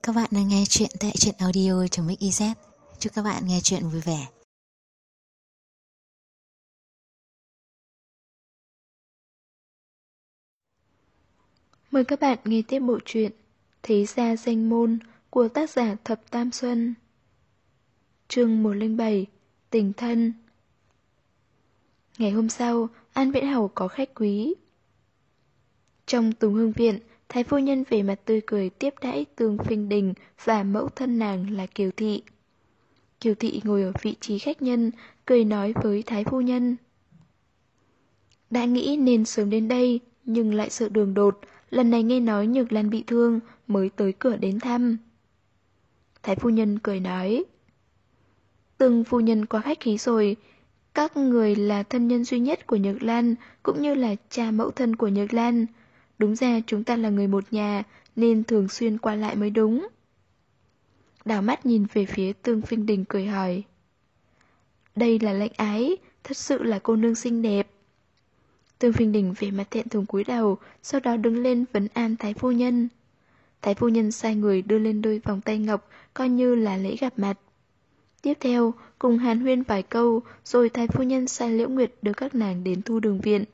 Các bạn đang nghe chuyện tại truyện audio.mix.iz. Chúc các bạn nghe chuyện vui vẻ. Mời các bạn nghe tiếp bộ truyện Thế Gia Danh Môn của tác giả Thập Tam Xuân. Chương 107 Tình Thân. Ngày hôm sau, An Viễn Hầu có khách quý. Trong Tùng Hương Viện, Thái phu nhân vẻ mặt tươi cười tiếp đãi Tương Phinh Đình và mẫu thân nàng là Kiều Thị. Kiều Thị ngồi ở vị trí khách nhân, cười nói với Thái phu nhân. Đã nghĩ nên sớm đến đây, nhưng lại sợ đường đột, lần này nghe nói Nhược Lan bị thương mới tới cửa đến thăm. Thái phu nhân cười nói. Từng phu nhân quá khách khí rồi, các người là thân nhân duy nhất của Nhược Lan, cũng như là cha mẫu thân của Nhược Lan. Đúng ra chúng ta là người một nhà, nên thường xuyên qua lại mới đúng. Đảo mắt nhìn về phía Tương Phinh Đình cười hỏi. Đây là lệnh ái, thật sự là cô nương xinh đẹp. Tương Phinh Đình vẻ mặt thẹn thùng cúi đầu, sau đó đứng lên vấn an Thái phu nhân. Thái phu nhân sai người đưa lên đôi vòng tay ngọc, coi như là lễ gặp mặt. Tiếp theo, cùng hàn huyên vài câu, rồi Thái phu nhân sai Liễu Nguyệt đưa các nàng đến Thu Đường Viện.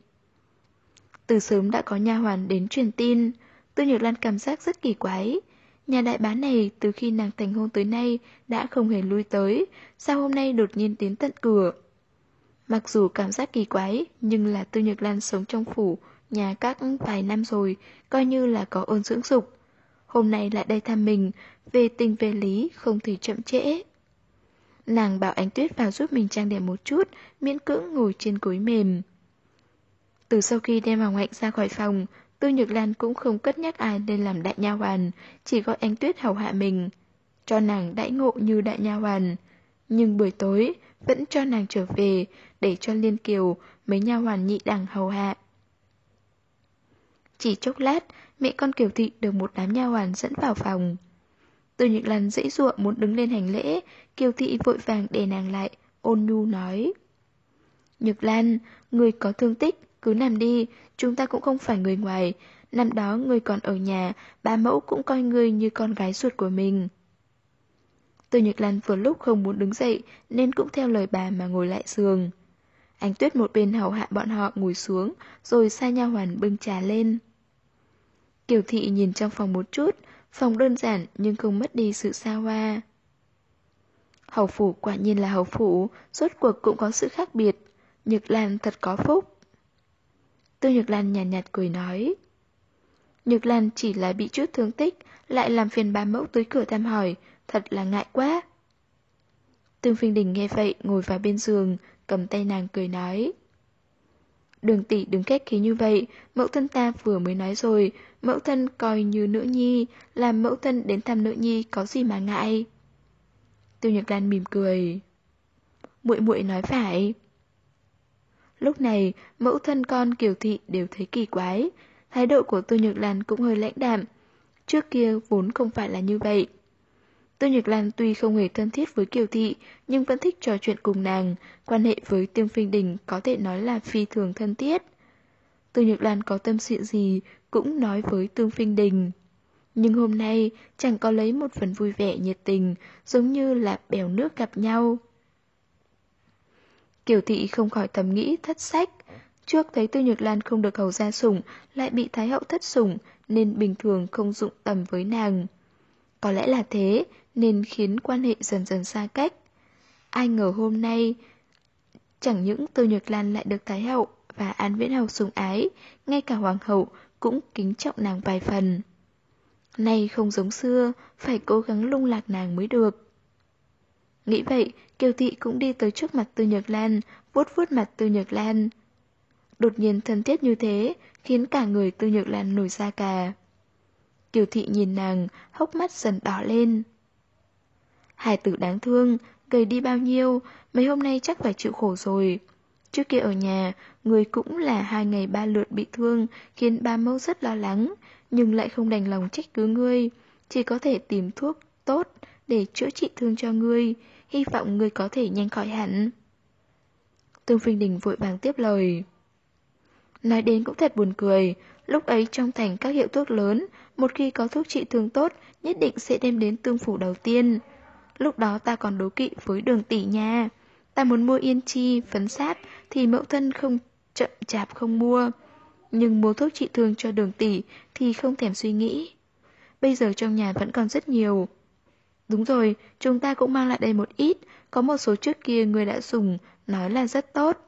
Từ sớm đã có nha hoàn đến truyền tin, Tư Nhược Lan cảm giác rất kỳ quái. Nhà đại bá này từ khi nàng thành hôn tới nay đã không hề lui tới, sao hôm nay đột nhiên đến tận cửa? Mặc dù cảm giác kỳ quái, nhưng là Tư Nhược Lan sống trong phủ nhà các vài năm rồi, coi như là có ơn dưỡng dục. Hôm nay lại đây thăm mình, về tình về lý không thể chậm trễ. Nàng bảo Ánh Tuyết vào giúp mình trang điểm một chút, miễn cưỡng ngồi trên gối mềm. Từ sau khi đem Hoàng Hạnh ra khỏi phòng, Tư Nhược Lan cũng không cất nhắc ai lên làm đại nha hoàn, chỉ gọi Ánh Tuyết hầu hạ mình, cho nàng đãi ngộ như đại nha hoàn. Nhưng buổi tối vẫn cho nàng trở về, để cho Liên Kiều mấy nha hoàn nhị đẳng hầu hạ. Chỉ chốc lát, mẹ con Kiều Thị được một đám nha hoàn dẫn vào phòng. Tư Nhược Lan giãy giụa muốn đứng lên hành lễ, Kiều Thị vội vàng đè nàng lại, ôn nhu nói. Nhược Lan, người có thương tích, cứ nằm đi, chúng ta cũng không phải người ngoài. Năm đó người còn ở nhà, bá mẫu cũng coi ngươi như con gái ruột của mình. Tư Nhược Lan vừa lúc không muốn đứng dậy, nên cũng theo lời bà mà ngồi lại giường. Ánh Tuyết một bên hầu hạ bọn họ ngồi xuống, rồi sai nha hoàn bưng trà lên. Kiều Thị nhìn trong phòng một chút, phòng đơn giản nhưng không mất đi sự xa hoa. Hầu phủ quả nhiên là hầu phủ, rốt cuộc cũng có sự khác biệt. Nhược Lan thật có phúc. Tư Nhược Lan nhàn nhạt cười nói. Nhược Lan chỉ là bị chút thương tích, lại làm phiền bá mẫu tới cửa thăm hỏi, thật là ngại quá. Tương Phinh Đình nghe vậy ngồi vào bên giường, cầm tay nàng cười nói. Đường tỷ đừng khách khí như vậy, mẫu thân ta vừa mới nói rồi, mẫu thân coi như nữ nhi, làm mẫu thân đến thăm nữ nhi có gì mà ngại. Tiêu Nhược Lan mỉm cười. Muội muội nói phải. Lúc này, mẫu thân con Kiều Thị đều thấy kỳ quái, thái độ của Tiêu Nhược Lan cũng hơi lãnh đạm. Trước kia vốn không phải là như vậy. Tiêu Nhược Lan tuy không hề thân thiết với Kiều Thị, nhưng vẫn thích trò chuyện cùng nàng, quan hệ với Tương Phinh Đình có thể nói là phi thường thân thiết. Tiêu Nhược Lan có tâm sự gì cũng nói với Tương Phinh Đình. Nhưng hôm nay chẳng có lấy một phần vui vẻ nhiệt tình, giống như là bèo nước gặp nhau. Kiều Thị không khỏi thầm nghĩ thất sách. Trước thấy Tư Nhược Lan không được hầu gia sủng, lại bị Thái hậu thất sủng, nên bình thường không dụng tầm với nàng. Có lẽ là thế, nên khiến quan hệ dần dần xa cách. Ai ngờ hôm nay, chẳng những Tư Nhược Lan lại được Thái hậu và An Viễn Hầu sủng ái, ngay cả Hoàng hậu cũng kính trọng nàng vài phần. Nay không giống xưa, phải cố gắng lung lạc nàng mới được. Nghĩ vậy, Kiều Thị cũng đi tới trước mặt Tư Nhược Lan, vuốt vuốt mặt Tư Nhược Lan. Đột nhiên thân thiết như thế, khiến cả người Tư Nhược Lan nổi da gà. Kiều Thị nhìn nàng, hốc mắt dần đỏ lên. Hài tử đáng thương, gầy đi bao nhiêu, mấy hôm nay chắc phải chịu khổ rồi. Trước kia ở nhà, người cũng là 2 ngày 3 lượt bị thương, khiến ba mẫu rất lo lắng, nhưng lại không đành lòng trách cứ ngươi, chỉ có thể tìm thuốc tốt để chữa trị thương cho ngươi, hy vọng ngươi có thể nhanh khỏi hẳn. Tương Phinh Đình vội vàng tiếp lời. Nói đến cũng thật buồn cười, Lúc ấy trong thành các hiệu thuốc lớn, một khi có thuốc trị thương tốt, nhất định sẽ đem đến Tương Phủ đầu tiên. Lúc đó ta còn đố kỵ với Đường tỷ nha. Ta muốn mua yên chi, phấn sáp thì mẫu thân không chậm chạp không mua. Nhưng mua thuốc trị thương cho Đường tỷ thì không thèm suy nghĩ. Bây giờ trong nhà vẫn còn rất nhiều. Đúng rồi, chúng ta cũng mang lại đây một ít. Có một số trước kia người đã dùng, nói là rất tốt.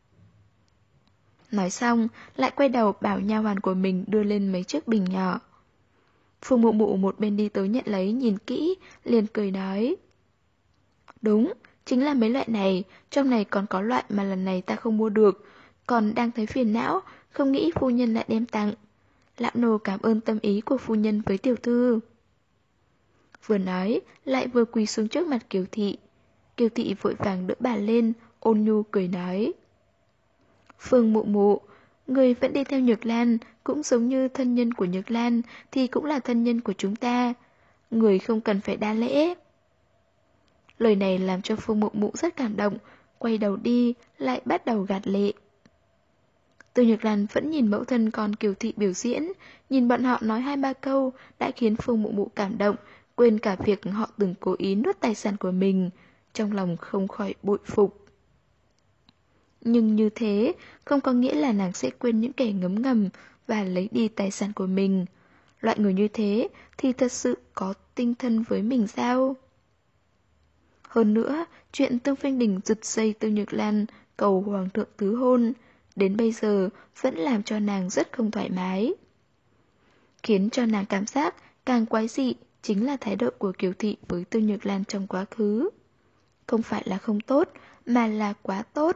Nói xong, lại quay đầu bảo nha hoàn của mình đưa lên mấy chiếc bình nhỏ. Phương Mụ Mụ một bên đi tới nhận lấy nhìn kỹ, liền cười nói. Đúng, chính là mấy loại này, trong này còn có loại mà lần này ta không mua được, còn đang thấy phiền não, không nghĩ phu nhân lại đem tặng. Lão nô cảm ơn tâm ý của phu nhân với tiểu thư. Vừa nói, lại vừa quỳ xuống trước mặt Kiều Thị. Kiều Thị vội vàng đỡ bà lên, ôn nhu cười nói. Phương Mụ Mụ, người vẫn đi theo Nhược Lan, cũng giống như thân nhân của Nhược Lan thì cũng là thân nhân của chúng ta. Người không cần phải đa lễ. Lời này làm cho Phương Mụ Mụ rất cảm động, quay đầu đi, lại bắt đầu gạt lệ. Từ Nhược Lan vẫn nhìn mẫu thân con Kiều Thị biểu diễn, nhìn bọn họ nói 2-3 câu đã khiến Phương Mụ Mụ cảm động, quên cả việc họ từng cố ý nuốt tài sản của mình, trong lòng không khỏi bội phục. Nhưng như thế, không có nghĩa là nàng sẽ quên những kẻ ngấm ngầm và lấy đi tài sản của mình. Loại người như thế thì thật sự có tinh thân với mình sao? Hơn nữa, chuyện Tương Phanh Đình giật dây Từ Nhược Lan cầu hoàng thượng tứ hôn, đến bây giờ vẫn làm cho nàng rất không thoải mái. Khiến cho nàng cảm giác càng quái dị chính là thái độ của Kiều Thị với Từ Nhược Lan trong quá khứ. Không phải là không tốt, mà là quá tốt.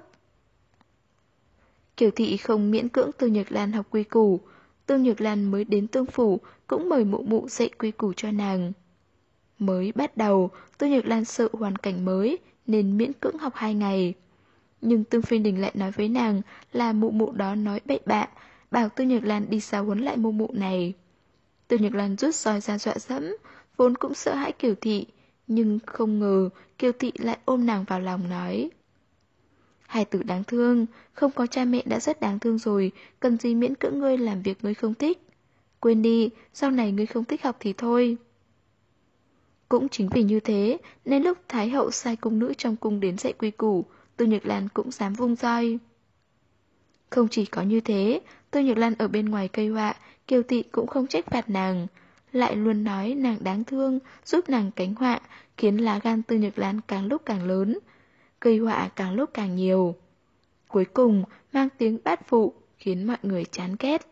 Kiều Thị không miễn cưỡng Từ Nhược Lan học quy củ, Từ Nhược Lan mới đến Tương Phủ cũng mời Mụ Mụ dạy quy củ cho nàng. Mới bắt đầu, Từ Nhược Lan sợ hoàn cảnh mới nên miễn cưỡng học 2 ngày. Nhưng Tương Phi Đình lại nói với nàng là Mụ Mụ đó nói bậy bạ, bảo Từ Nhược Lan đi giáo huấn lại Mụ Mụ này. Từ Nhược Lan rút roi ra dọa dẫm, vốn cũng sợ hãi Kiều Thị, nhưng không ngờ Kiều Thị lại ôm nàng vào lòng nói. Hài tử đáng thương, không có cha mẹ đã rất đáng thương rồi, cần gì miễn cưỡng ngươi làm việc ngươi không thích. Quên đi, sau này ngươi không thích học thì thôi. Cũng chính vì như thế, nên lúc Thái hậu sai cung nữ trong cung đến dạy quy củ, Từ Nhược Lan cũng dám vung roi. Không chỉ có như thế, Từ Nhược Lan ở bên ngoài cây họa, Kiều Thị cũng không trách phạt nàng, lại luôn nói nàng đáng thương, giúp nàng cánh họa, khiến lá gan Từ Nhược Lan càng lúc càng lớn, cây họa càng lúc càng nhiều. Cuối cùng, mang tiếng bát phụ, khiến mọi người chán ghét.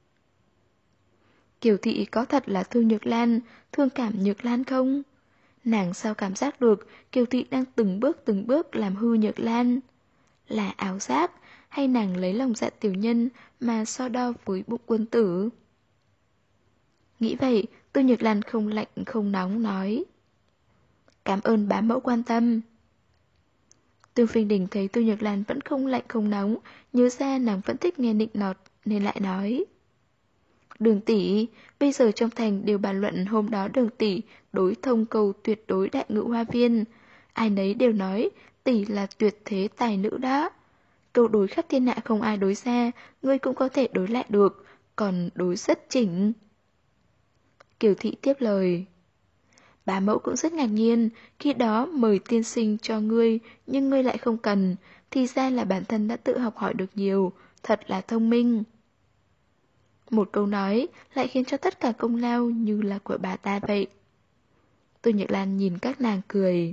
Kiều Thị có thật là thương Nhược Lan, thương cảm Nhược Lan không? Nàng sao cảm giác được Kiều Thị đang từng bước làm hư Nhược Lan? Là ảo giác hay nàng lấy lòng dạ tiểu nhân mà so đo với bụng quân tử? Nghĩ vậy, Từ Nhược Lan không lạnh không nóng nói. Cảm ơn bá mẫu quan tâm. Tương Phinh Đình thấy Từ Nhược Lan vẫn không lạnh không nóng, nhớ ra nàng vẫn thích nghe nịnh nọt nên lại nói. Đường tỷ, bây giờ trong thành đều bàn luận hôm đó Đường tỷ đối thông cầu tuyệt đối đại ngự hoa viên. Ai nấy đều nói tỷ là tuyệt thế tài nữ đó. Câu đối khắp thiên hạ không ai đối ra, ngươi cũng có thể đối lại được, còn đối rất chỉnh. Kiều Thị tiếp lời. Bá mẫu cũng rất ngạc nhiên, khi đó mời tiên sinh cho ngươi, nhưng ngươi lại không cần, thì ra là bản thân đã tự học hỏi được nhiều, thật là thông minh. Một câu nói lại khiến cho tất cả công lao như là của bà ta vậy. Từ Nhược Lan nhìn các nàng cười.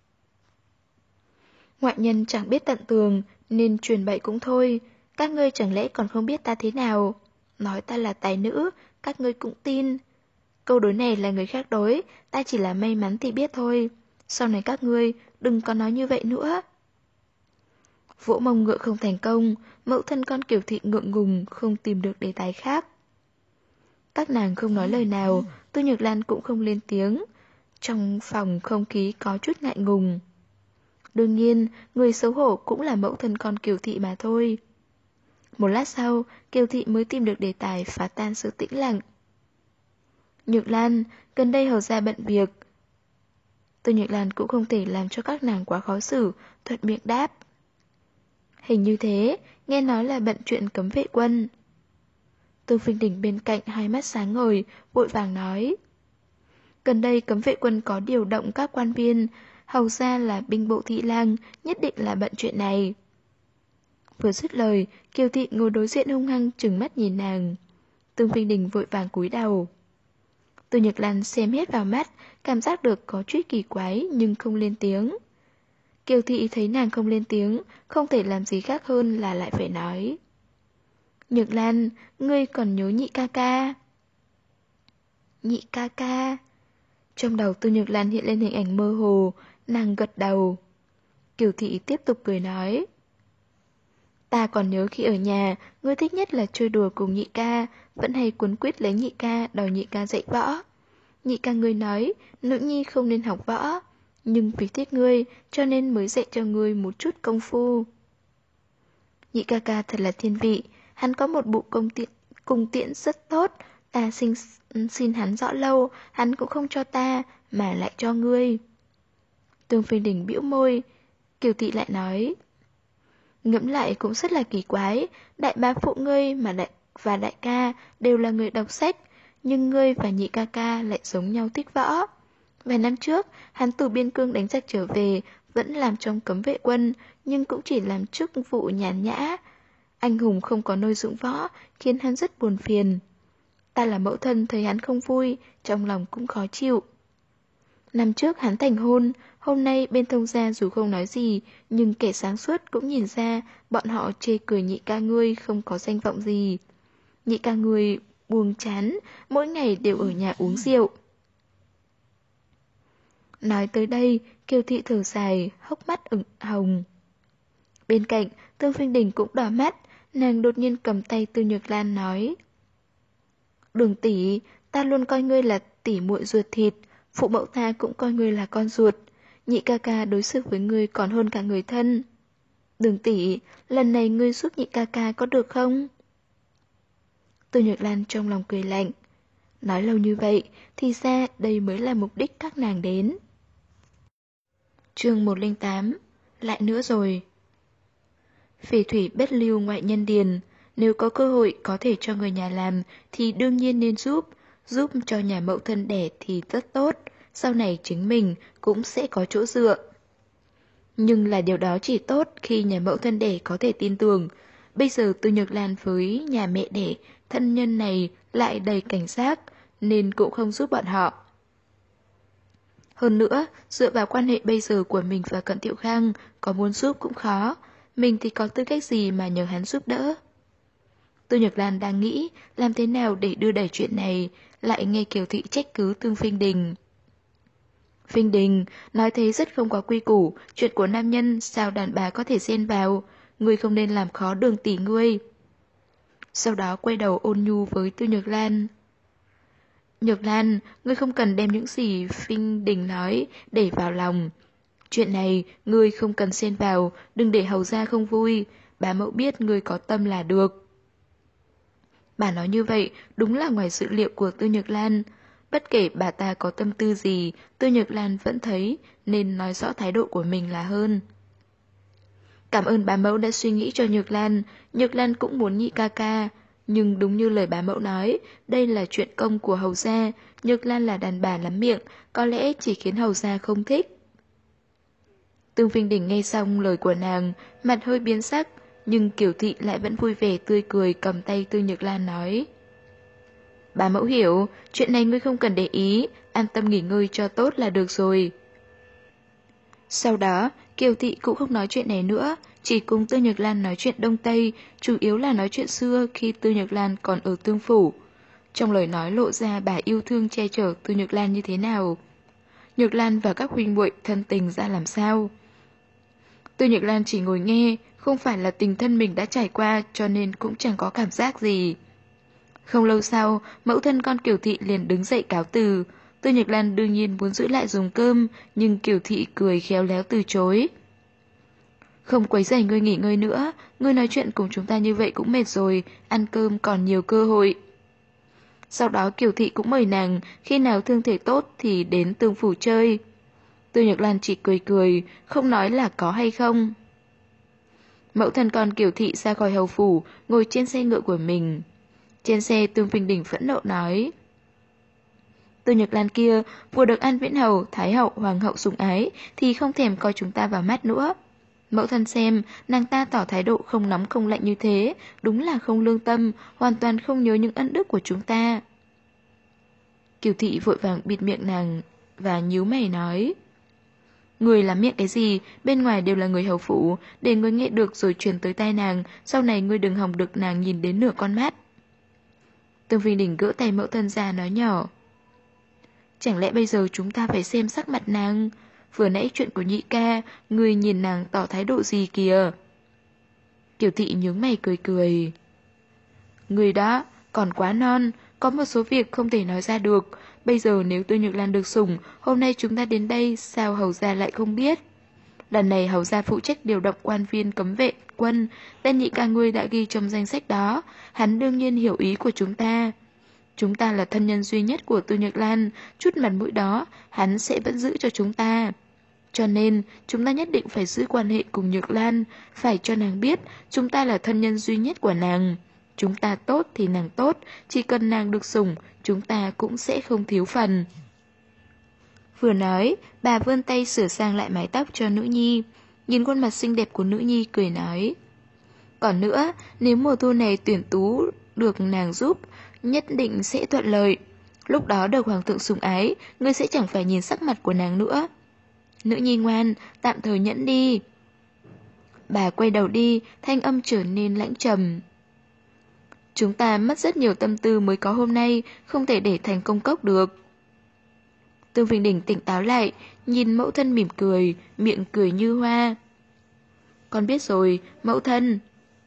Ngoại nhân chẳng biết tận tường, nên truyền bậy cũng thôi, các ngươi chẳng lẽ còn không biết ta thế nào. Nói ta là tài nữ, các ngươi cũng tin. Câu đối này là người khác đối, ta chỉ là may mắn thì biết thôi. Sau này các ngươi đừng có nói như vậy nữa. Vỗ mông ngựa không thành công, mẫu thân con Kiều Thị ngượng ngùng không tìm được đề tài khác. Các nàng không nói lời nào, Từ Nhược Lan cũng không lên tiếng. Trong phòng không khí có chút ngại ngùng. Đương nhiên, người xấu hổ cũng là mẫu thân con Kiều Thị mà thôi. Một lát sau, Kiều Thị mới tìm được đề tài phá tan sự tĩnh lặng. Nhược Lan, gần đây hầu ra bận việc. Từ Nhược Lan cũng không thể làm cho các nàng quá khó xử, thuận miệng đáp. Hình như thế, nghe nói là bận chuyện cấm vệ quân. Tương Phinh Đình bên cạnh hai mắt sáng ngời, vội vàng nói. Gần đây cấm vệ quân có điều động các quan viên, hầu ra là binh bộ thị lang, nhất định là bận chuyện này. Vừa dứt lời, Kiều Thị ngồi đối diện hung hăng trừng mắt nhìn nàng. Tương Phinh Đình vội vàng cúi đầu. Từ Nhược Lan xem hết vào mắt, cảm giác được có chút kỳ quái nhưng không lên tiếng. Kiều Thị thấy nàng không lên tiếng, không thể làm gì khác hơn là lại phải nói. Nhược Lan, ngươi còn nhớ nhị ca ca? Nhị ca ca. Trong đầu Từ Nhược Lan hiện lên hình ảnh mơ hồ, nàng gật đầu. Kiều Thị tiếp tục cười nói. Ta còn nhớ khi ở nhà, ngươi thích nhất là chơi đùa cùng nhị ca, vẫn hay cuốn quýt lấy nhị ca, đòi nhị ca dạy võ. Nhị ca ngươi nói, nữ nhi không nên học võ, nhưng vì thích ngươi, cho nên mới dạy cho ngươi một chút công phu. Nhị ca ca thật là thiên vị, hắn có một bộ cung tiễn rất tốt, ta xin hắn rõ lâu, hắn cũng không cho ta, mà lại cho ngươi. Tương Phinh Đình bĩu môi, Kiều Thị lại nói. Ngẫm lại cũng rất là kỳ quái, đại bá phụ ngươi và đại ca đều là người đọc sách, nhưng ngươi và nhị ca ca lại giống nhau thích võ. Vài năm trước, hắn từ biên cương đánh giặc trở về, vẫn làm trong cấm vệ quân, nhưng cũng chỉ làm chức vụ nhàn nhã. Anh hùng không có nơi dụng võ, khiến hắn rất buồn phiền. Ta là mẫu thân thấy hắn không vui, trong lòng cũng khó chịu. Năm trước hắn thành hôn, hôm nay bên thông gia dù không nói gì, nhưng kẻ sáng suốt cũng nhìn ra bọn họ chê cười nhị ca ngươi không có danh vọng gì. Nhị ca ngươi buồn chán, mỗi ngày đều ở nhà uống rượu. Nói tới đây, Kiều Thị thở dài, hốc mắt ửng hồng. Bên cạnh, Tương Phinh Đình cũng đỏ mắt, nàng đột nhiên cầm tay Từ Nhược Lan nói. Đường tỷ, ta luôn coi ngươi là tỷ muội ruột thịt, phụ mẫu ta cũng coi ngươi là con ruột. Nhị ca ca đối xử với ngươi còn hơn cả người thân. Đường tỷ, lần này ngươi giúp nhị ca ca có được không? Từ Nhược Lan trong lòng cười lạnh. Nói lâu như vậy, thì ra đây mới là mục đích các nàng đến. Chương 108. Lại nữa rồi. Phỉ thủy bất lưu ngoại nhân điền, nếu có cơ hội có thể cho người nhà làm thì đương nhiên nên giúp cho nhà mẫu thân đẻ thì rất tốt, sau này chính mình cũng sẽ có chỗ dựa. Nhưng là điều đó chỉ tốt khi nhà mẫu thân đẻ có thể tin tưởng. Bây giờ Từ Nhược Lan với nhà mẹ đẻ, thân nhân này lại đầy cảnh giác, nên cũng không giúp bọn họ. Hơn nữa, dựa vào quan hệ bây giờ của mình và Cận Tiểu Khang, có muốn giúp cũng khó, mình thì có tư cách gì mà nhờ hắn giúp đỡ. Từ Nhược Lan đang nghĩ làm thế nào để đưa đẩy chuyện này, lại nghe Kiều Thị trách cứ Tương Phinh Đình. Phinh Đình, nói thế rất không có quy củ, chuyện của nam nhân sao đàn bà có thể xen vào, ngươi không nên làm khó Đường tỷ ngươi. Sau đó quay đầu ôn nhu với Từ Nhược Lan. Nhược Lan, ngươi không cần đem những gì Phinh Đình nói để vào lòng. Chuyện này, ngươi không cần xen vào, đừng để hầu gia không vui, bá mẫu biết ngươi có tâm là được. Bà nói như vậy, đúng là ngoài dự liệu của Từ Nhược Lan. Bất kể bà ta có tâm tư gì, Từ Nhược Lan vẫn thấy nên nói rõ thái độ của mình là hơn. Cảm ơn bá mẫu đã suy nghĩ cho Nhược Lan cũng muốn nhị ca ca. Nhưng đúng như lời bá mẫu nói, đây là chuyện công của hầu gia, Nhược Lan là đàn bà lắm miệng, có lẽ chỉ khiến hầu gia không thích. Tương Phinh Đình nghe xong lời của nàng, mặt hơi biến sắc, nhưng Kiều Thị lại vẫn vui vẻ tươi cười cầm tay Từ Nhược Lan nói. Bá mẫu hiểu, chuyện này ngươi không cần để ý, an tâm nghỉ ngơi cho tốt là được rồi. Sau đó, Kiều Thị cũng không nói chuyện này nữa, chỉ cùng Từ Nhược Lan nói chuyện Đông Tây, chủ yếu là nói chuyện xưa khi Từ Nhược Lan còn ở Tương Phủ. Trong lời nói lộ ra bà yêu thương che chở Từ Nhược Lan như thế nào. Nhược Lan và các huynh muội thân tình ra làm sao. Từ Nhược Lan chỉ ngồi nghe, không phải là tình thân mình đã trải qua cho nên cũng chẳng có cảm giác gì. Không lâu sau, mẫu thân con Kiều Thị liền đứng dậy cáo từ. Từ Nhược Lan đương nhiên muốn giữ lại dùng cơm, nhưng Kiều Thị cười khéo léo từ chối. Không quấy rầy ngươi nghỉ ngơi nữa, ngươi nói chuyện cùng chúng ta như vậy cũng mệt rồi, ăn cơm còn nhiều cơ hội. Sau đó Kiều Thị cũng mời nàng, khi nào thương thể tốt thì đến Tương Phủ chơi. Từ Nhược Lan chỉ cười cười, không nói là có hay không. Mẫu thân con Kiều Thị ra khỏi hầu phủ, ngồi trên xe ngựa của mình. Trên xe Tương Vinh Đình phẫn nộ nói. Tư Nhược Lan kia vừa được An Viễn Hầu, Thái Hậu, Hoàng Hậu sủng ái thì không thèm coi chúng ta vào mắt nữa. Mẫu thân xem, nàng ta tỏ thái độ không nóng không lạnh như thế, đúng là không lương tâm, hoàn toàn không nhớ những ân đức của chúng ta. Kiều Thị vội vàng bịt miệng nàng và nhíu mày nói. Người lắm miệng cái gì, bên ngoài đều là người hầu phủ, để người nghe được rồi truyền tới tai nàng, sau này ngươi đừng hòng được nàng nhìn đến nửa con mắt. Tương Vinh Đình gỡ tay mẫu thân ra nói nhỏ. Chẳng lẽ bây giờ chúng ta phải xem sắc mặt nàng? Vừa nãy chuyện của nhị ca, người nhìn nàng tỏ thái độ gì kìa? Kiều Thị nhướng mày cười cười. Người đó, còn quá non, có một số việc không thể nói ra được. Bây giờ nếu Tư Nhược Lan được sủng, hôm nay chúng ta đến đây, sao hầu gia lại không biết? Lần này hầu gia phụ trách điều động quan viên cấm vệ quân, tên nhị ca ngươi đã ghi trong danh sách đó, hắn đương nhiên hiểu ý của chúng ta. Chúng ta là thân nhân duy nhất của Tư Nhược Lan, chút mặt mũi đó, hắn sẽ vẫn giữ cho chúng ta. Cho nên, chúng ta nhất định phải giữ quan hệ cùng Nhược Lan, phải cho nàng biết chúng ta là thân nhân duy nhất của nàng. Chúng ta tốt thì nàng tốt, chỉ cần nàng được sủng, chúng ta cũng sẽ không thiếu phần. Vừa nói, bà vươn tay sửa sang lại mái tóc cho nữ nhi. Nhìn khuôn mặt xinh đẹp của nữ nhi cười nói. Còn nữa, nếu mùa thu này tuyển tú được nàng giúp, nhất định sẽ thuận lợi. Lúc đó được hoàng thượng sủng ái, ngươi sẽ chẳng phải nhìn sắc mặt của nàng nữa. Nữ nhi ngoan, tạm thời nhẫn đi. Bà quay đầu đi, thanh âm trở nên lãnh trầm. Chúng ta mất rất nhiều tâm tư mới có hôm nay, không thể để thành công cốc được. Tương Vinh Đình tỉnh táo lại, nhìn mẫu thân mỉm cười, miệng cười như hoa. Con biết rồi, mẫu thân.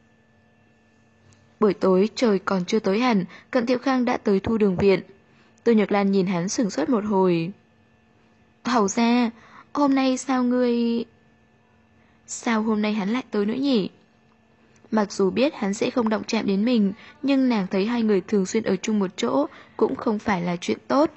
Buổi tối trời còn chưa tối hẳn, Cận Thiệu Khang đã tới Thu Đường viện. Tư Nhược Lan nhìn hắn sửng sốt một hồi. Hầu ra, hôm nay sao ngươi... Sao hôm nay hắn lại tới nữa nhỉ? Mặc dù biết hắn sẽ không động chạm đến mình, nhưng nàng thấy hai người thường xuyên ở chung một chỗ cũng không phải là chuyện tốt.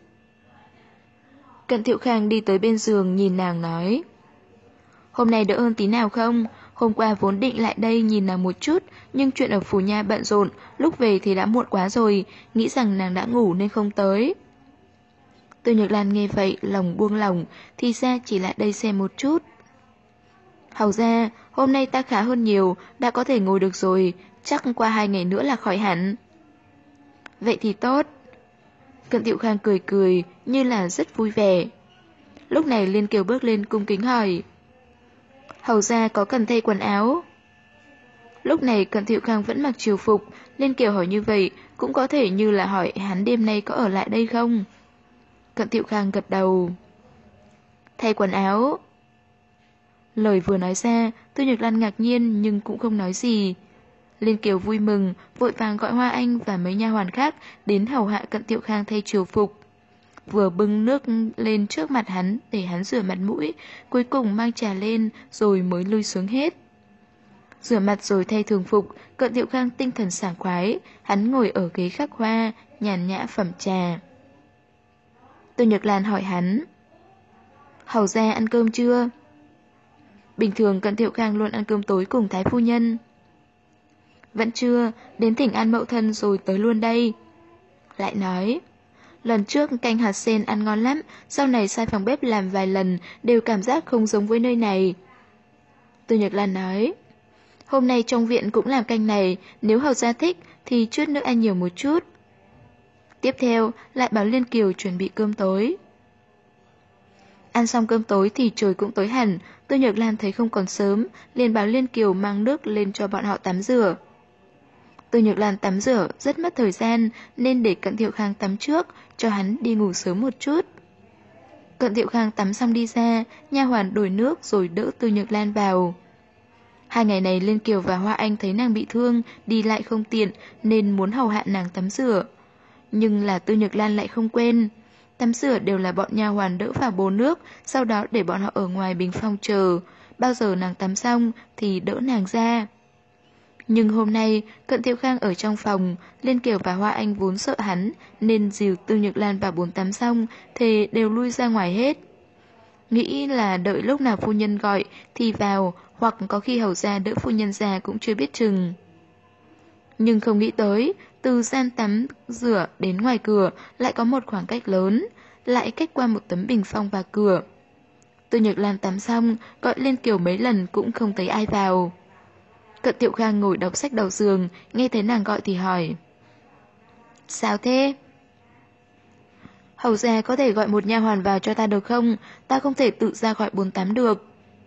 Cận Thiệu Khang đi tới bên giường nhìn nàng nói. Hôm nay đỡ hơn tí nào không? Hôm qua vốn định lại đây nhìn nàng một chút, nhưng chuyện ở phủ nha bận rộn, lúc về thì đã muộn quá rồi, nghĩ rằng nàng đã ngủ nên không tới. Tư Nhược Lan nghe vậy, lòng buông lỏng, thì ra chỉ lại đây xem một chút. Hầu ra, hôm nay ta khá hơn nhiều, đã có thể ngồi được rồi, chắc qua 2 ngày nữa là khỏi hẳn. Vậy thì tốt. Cận Thiệu Khang cười cười, như là rất vui vẻ. Lúc này Liên Kiều bước lên cung kính hỏi. Hầu ra có cần thay quần áo? Lúc này Cận Thiệu Khang vẫn mặc triều phục, Liên Kiều hỏi như vậy cũng có thể như là hỏi hắn đêm nay có ở lại đây không? Cận Thiệu Khang gật đầu. Thay quần áo. Lời vừa nói ra, Tư Nhược Lan ngạc nhiên nhưng cũng không nói gì. Liên Kiều vui mừng, vội vàng gọi Hoa Anh và mấy nha hoàn khác đến hầu hạ Cận Thiệu Khang thay triều phục. Vừa bưng nước lên trước mặt hắn để hắn rửa mặt mũi, cuối cùng mang trà lên rồi mới lui xuống hết. Rửa mặt rồi thay thường phục, Cận Thiệu Khang tinh thần sảng khoái, hắn ngồi ở ghế khắc hoa, nhàn nhã phẩm trà. Tư Nhược Lan hỏi hắn. Hầu ra ăn cơm chưa? Bình thường Cận Thiệu Khang luôn ăn cơm tối cùng Thái phu nhân. Vẫn chưa, đến thỉnh an mẫu thân rồi tới luôn đây. Lại nói, lần trước canh hạt sen ăn ngon lắm, sau này sai phòng bếp làm vài lần đều cảm giác không giống với nơi này. Tư Nhược Lan nói, hôm nay trong viện cũng làm canh này, nếu hầu gia thích thì chút nữa ăn nhiều một chút. Tiếp theo lại bảo Liên Kiều chuẩn bị cơm tối. Ăn xong cơm tối thì trời cũng tối hẳn, Tư Nhược Lan thấy không còn sớm, liền bảo Liên Kiều mang nước lên cho bọn họ tắm rửa. Tư Nhược Lan tắm rửa rất mất thời gian nên để Cận Thiệu Khang tắm trước, cho hắn đi ngủ sớm một chút. Cận Thiệu Khang tắm xong đi ra, nha hoàn đổi nước rồi đỡ Tư Nhược Lan vào. 2 ngày này Liên Kiều và Hoa Anh thấy nàng bị thương, đi lại không tiện nên muốn hầu hạ nàng tắm rửa. Nhưng là Tư Nhược Lan lại không quên. Tắm rửa đều là bọn nha hoàn đỡ vào bồn nước, sau đó để bọn họ ở ngoài bình phong chờ. Bao giờ nàng tắm xong thì đỡ nàng ra. Nhưng hôm nay, Cận Thiệu Khang ở trong phòng, Liên Kiều và Hoa Anh vốn sợ hắn, nên dìu Tư Nhược Lan vào bồn tắm xong, thì đều lui ra ngoài hết. Nghĩ là đợi lúc nào phu nhân gọi thì vào, hoặc có khi hầu gia đỡ phu nhân ra cũng chưa biết chừng. Nhưng không nghĩ tới, Từ gian tắm rửa đến ngoài cửa lại có một khoảng cách lớn, lại cách qua một tấm bình phong và cửa. Tô Nhược Lan tắm xong, gọi lên Kiều mấy lần cũng không thấy ai vào. Cận Tiểu Khang ngồi đọc sách đầu giường, nghe thấy nàng gọi thì hỏi. Sao thế? Hầu gia có thể gọi một nha hoàn vào cho ta được không? Ta không thể tự ra khỏi bồn tắm được.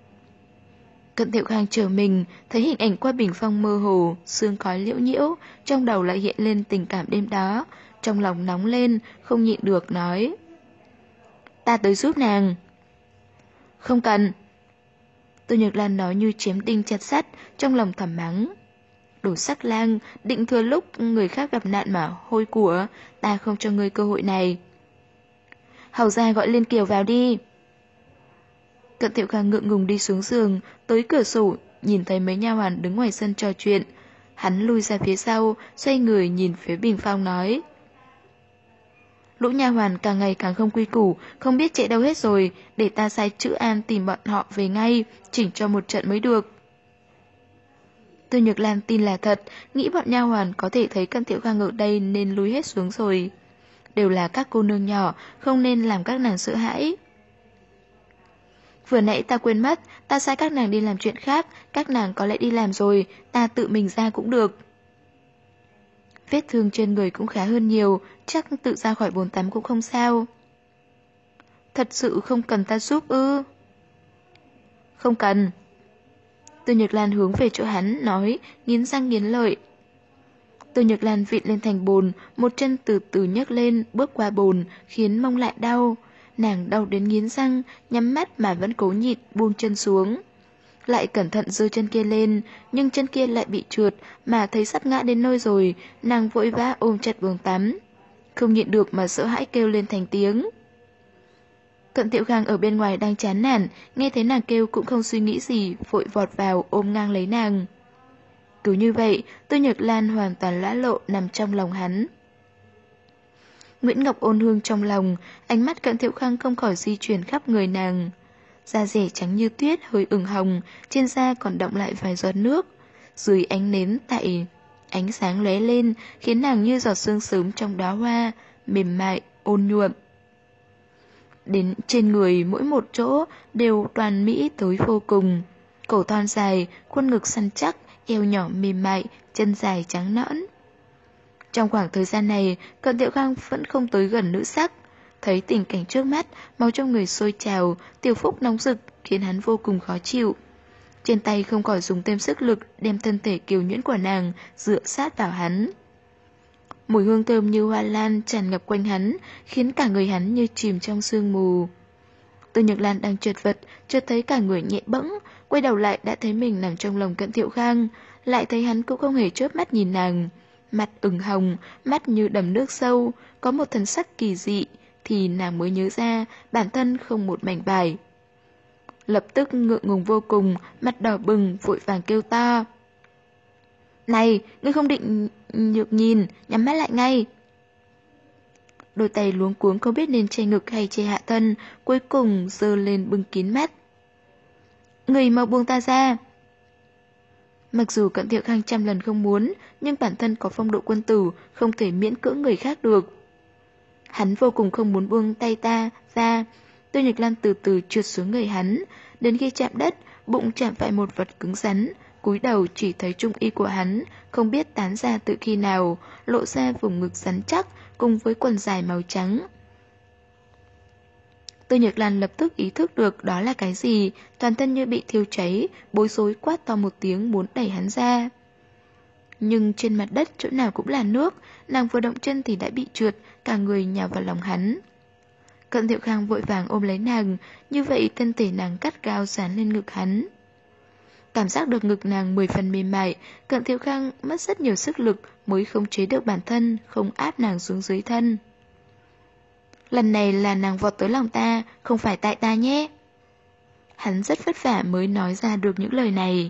Cận Tiểu Khang trở mình, thấy hình ảnh qua bình phong mơ hồ, sương khói liễu nhiễu, trong đầu lại hiện lên tình cảm đêm đó, trong lòng nóng lên, không nhịn được nói. Ta tới giúp nàng. Không cần. Tô Nhược Lan nói như chém đinh chặt sắt, trong lòng thầm mắng. Đồ sắc lang, định thừa lúc người khác gặp nạn mà hôi của, ta không cho ngươi cơ hội này. Hầu gia gọi Liên Kiều vào đi. Cận Tiểu Khang ngượng ngùng đi xuống giường, tới cửa sổ, nhìn thấy mấy nha hoàn đứng ngoài sân trò chuyện. Hắn lui ra phía sau, xoay người nhìn phía bình phong nói. Lũ nha hoàn càng ngày càng không quy củ, không biết chạy đâu hết rồi, để ta sai chữ An tìm bọn họ về ngay, chỉnh cho một trận mới được. Tô Nhược Lan tin là thật, nghĩ bọn nha hoàn có thể thấy Cận Tiểu Khang ở đây nên lui hết xuống rồi. Đều là các cô nương nhỏ, không nên làm các nàng sợ hãi. Vừa nãy ta quên mất, ta sai các nàng đi làm chuyện khác, các nàng có lẽ đi làm rồi, ta tự mình ra cũng được. Vết thương trên người cũng khá hơn nhiều, chắc tự ra khỏi bồn tắm cũng không sao. Thật sự không cần ta giúp ư? Không cần. Tô Nhược Lan hướng về chỗ hắn, nói, nghiến răng nghiến lợi. Tô Nhược Lan vịn lên thành bồn, một chân từ từ nhấc lên, bước qua bồn, khiến mông lại đau. Nàng đau đến nghiến răng, nhắm mắt mà vẫn cố nhịn, buông chân xuống. Lại cẩn thận giơ chân kia lên, nhưng chân kia lại bị trượt, mà thấy sắp ngã đến nơi rồi, nàng vội vã ôm chặt bồn tắm. Không nhịn được mà sợ hãi kêu lên thành tiếng. Cận Tiểu Khang ở bên ngoài đang chán nản, nghe thấy nàng kêu cũng không suy nghĩ gì, vội vọt vào ôm ngang lấy nàng. Cứ như vậy, Tô Nhược Lan hoàn toàn lõa lộ nằm trong lòng hắn. Nguyễn Ngọc ôn hương trong lòng, ánh mắt Cận Tiểu Khang không khỏi di chuyển khắp người nàng. Da rẻ trắng như tuyết, hơi ửng hồng, trên da còn đọng lại vài giọt nước. Dưới ánh nến tại ánh sáng lóe lên, khiến nàng như giọt sương sớm trong đóa hoa, mềm mại, ôn nhuộm. Đến trên người mỗi một chỗ đều toàn mỹ tới vô cùng. Cổ thon dài, khuôn ngực săn chắc, eo nhỏ mềm mại, chân dài trắng nõn. Trong khoảng thời gian này, Cận Tiểu Khang vẫn không tới gần nữ sắc. Thấy tình cảnh trước mắt, máu trong người sôi trào, tiểu phúc nóng rực, khiến hắn vô cùng khó chịu. Trên tay không khỏi dùng thêm sức lực, đem thân thể kiều nhuyễn của nàng dựa sát vào hắn. Mùi hương thơm như hoa lan tràn ngập quanh hắn, khiến cả người hắn như chìm trong sương mù. Tô Nhược Lan đang chợt vật, chợt thấy cả người nhẹ bẫng, quay đầu lại đã thấy mình nằm trong lòng Cận Tiểu Khang, lại thấy hắn cũng không hề chớp mắt nhìn nàng. Mặt ửng hồng, mắt như đầm nước sâu, có một thần sắc kỳ dị, thì nàng mới nhớ ra bản thân không một mảnh vải. Lập tức ngượng ngùng vô cùng, mặt đỏ bừng, vội vàng kêu to. Này, ngươi không định nhược nhìn, nhắm mắt lại ngay. Đôi tay luống cuống không biết nên che ngực hay che hạ thân, cuối cùng giơ lên bưng kín mắt. Người mau buông ta ra. Mặc dù Cận Tiểu Khang trăm lần không muốn, nhưng bản thân có phong độ quân tử, không thể miễn cưỡng người khác được. Hắn vô cùng không muốn buông tay ta ra. Tô Nhược Lan từ từ trượt xuống người hắn, đến khi chạm đất, bụng chạm phải một vật cứng rắn, cúi đầu chỉ thấy trung y của hắn, không biết tán ra từ khi nào, lộ ra vùng ngực rắn chắc cùng với quần dài màu trắng. Tô Nhược Lan lập tức ý thức được đó là cái gì, toàn thân như bị thiêu cháy, bối rối quát to một tiếng muốn đẩy hắn ra. Nhưng trên mặt đất chỗ nào cũng là nước, nàng vừa động chân thì đã bị trượt, cả người nhào vào lòng hắn. Cận Tiểu Khang vội vàng ôm lấy nàng, như vậy thân thể nàng cắt gao dán lên ngực hắn. Cảm giác được ngực nàng 10 phần mềm mại, Cận Tiểu Khang mất rất nhiều sức lực mới khống chế được bản thân, không áp nàng xuống dưới thân. Lần này là nàng vọt tới lòng ta, không phải tại ta nhé. Hắn rất vất vả mới nói ra được những lời này.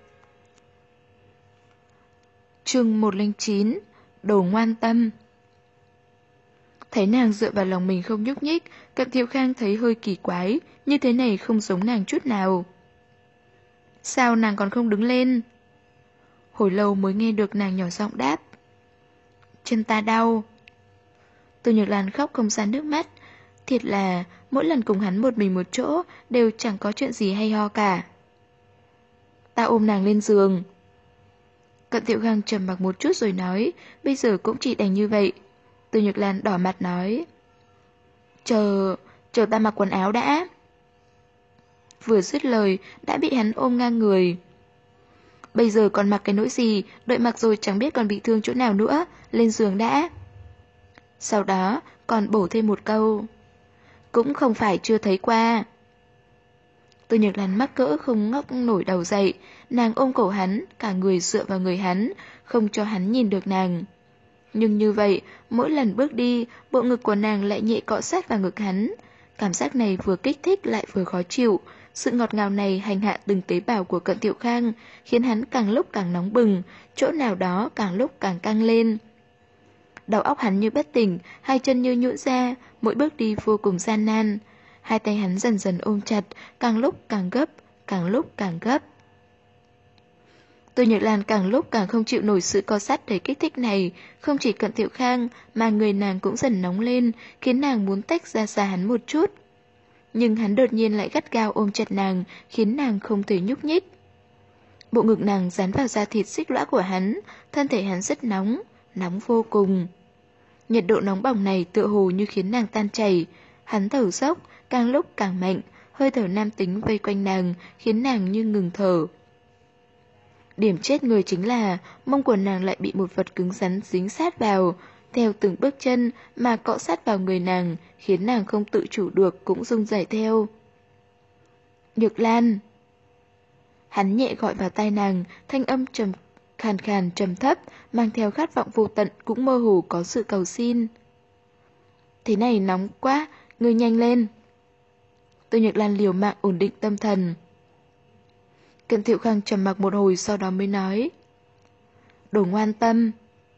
Chương 109, Đồ ngoan tâm. Thấy nàng dựa vào lòng mình không nhúc nhích, Cận Tiểu Khang thấy hơi kỳ quái, như thế này không giống nàng chút nào. Sao nàng còn không đứng lên? Hồi lâu mới nghe được nàng nhỏ giọng đáp. chân ta đau. Tô Nhược Lan khóc không ra nước mắt. Thiệt là mỗi lần cùng hắn một mình một chỗ đều chẳng có chuyện gì hay ho cả. Ta ôm nàng lên giường. Cận Thiệu Khang trầm mặc một chút rồi nói, bây giờ cũng chỉ đành như vậy. Tô Nhược Lan đỏ mặt nói, chờ ta mặc quần áo đã. Vừa dứt lời đã bị hắn ôm ngang người. Bây giờ còn mặc cái nỗi gì, đợi mặc rồi chẳng biết còn bị thương chỗ nào nữa, lên giường đã. Sau đó còn bổ thêm một câu, cũng không phải chưa thấy qua. Tô Nhược Lan mắc cỡ không ngóc nổi đầu dậy, nàng ôm cổ hắn, cả người dựa vào người hắn, không cho hắn nhìn được nàng. Nhưng như vậy, mỗi lần bước đi, bộ ngực của nàng lại nhẹ cọ sát vào ngực hắn. Cảm giác này vừa kích thích lại vừa khó chịu. Sự ngọt ngào này hành hạ từng tế bào của Cận Thiệu Khang, khiến hắn càng lúc càng nóng bừng, chỗ nào đó càng lúc càng căng lên. Đầu óc hắn như bất tỉnh, hai chân như nhũn ra, mỗi bước đi vô cùng gian nan. Hai tay hắn dần dần ôm chặt, càng lúc càng gấp, càng lúc càng gấp. Tô Nhược Lan càng lúc càng không chịu nổi sự co sát đầy kích thích này, không chỉ Cận Thiệu Khang mà người nàng cũng dần nóng lên, khiến nàng muốn tách ra xa hắn một chút. Nhưng hắn đột nhiên lại gắt gao ôm chặt nàng, khiến nàng không thể nhúc nhích. Bộ ngực nàng dán vào da thịt xích lõa của hắn, thân thể hắn rất nóng, nóng vô cùng. Nhiệt độ nóng bỏng này tựa hồ như khiến nàng tan chảy, hắn thở dốc, càng lúc càng mạnh, hơi thở nam tính vây quanh nàng, khiến nàng như ngừng thở. Điểm chết người chính là mông của nàng lại bị một vật cứng rắn dính sát vào, theo từng bước chân mà cọ sát vào người nàng, khiến nàng không tự chủ được cũng rung rẩy theo. Nhược Lan. Hắn nhẹ gọi vào tai nàng, thanh âm khàn khàn trầm thấp, mang theo khát vọng vô tận cũng mơ hồ có sự cầu xin. Thế này nóng quá, ngươi nhanh lên. Tô Nhược Lan liều mạng ổn định tâm thần. Cận Thiệu Khang trầm mặc một hồi sau đó mới nói, đồ ngoan tâm.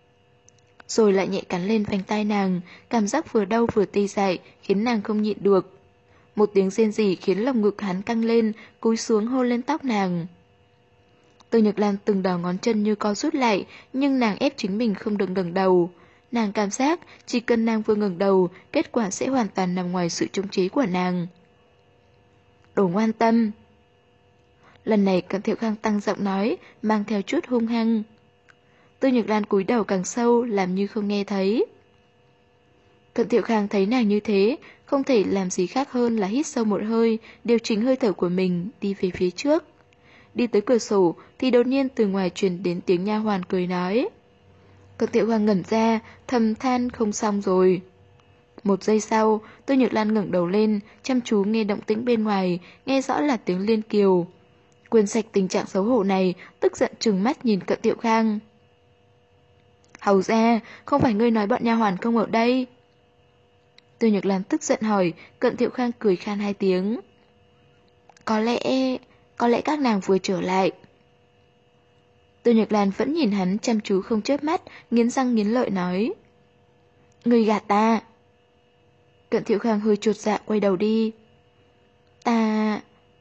Rồi lại nhẹ cắn lên vành tai nàng, cảm giác vừa đau vừa tê dại, khiến nàng không nhịn được. Một tiếng rên rỉ khiến lồng ngực hắn căng lên, cúi xuống hôn lên tóc nàng. Tô Nhược Lan từng đầu ngón chân như co rút lại, nhưng nàng ép chính mình không được ngẩng đầu. Nàng cảm giác chỉ cần nàng vừa ngẩng đầu, kết quả sẽ hoàn toàn nằm ngoài sự chống chế của nàng. Đồ ngoan tâm. Lần này Cận Thiệu Khang tăng giọng nói, mang theo chút hung hăng. Tô Nhược Lan cúi đầu càng sâu, làm như không nghe thấy. Cận Thiệu Khang thấy nàng như thế, không thể làm gì khác hơn là hít sâu một hơi, điều chỉnh hơi thở của mình, đi về phía trước. Đi tới cửa sổ thì đột nhiên từ ngoài truyền đến tiếng nha hoàn cười nói. Cận Thiệu Khang ngẩn ra, thầm than không xong rồi. Một giây sau, Tô Nhược Lan ngẩng đầu lên, chăm chú nghe động tĩnh bên ngoài, nghe rõ là tiếng Liên Kiều. Quên sạch tình trạng xấu hổ này, tức giận trừng mắt nhìn Cận Thiệu Khang. Hầu ra, không phải ngươi nói bọn nha hoàn không ở đây? Tô Nhược Lan tức giận hỏi, Cận Thiệu Khang cười khan hai tiếng. Có lẽ các nàng vừa trở lại. Tô Nhược Lan vẫn nhìn hắn chăm chú không chớp mắt, nghiến răng nghiến lợi nói. Ngươi gạt ta. Cận Thiệu Khang hơi chột dạ quay đầu đi. Ta...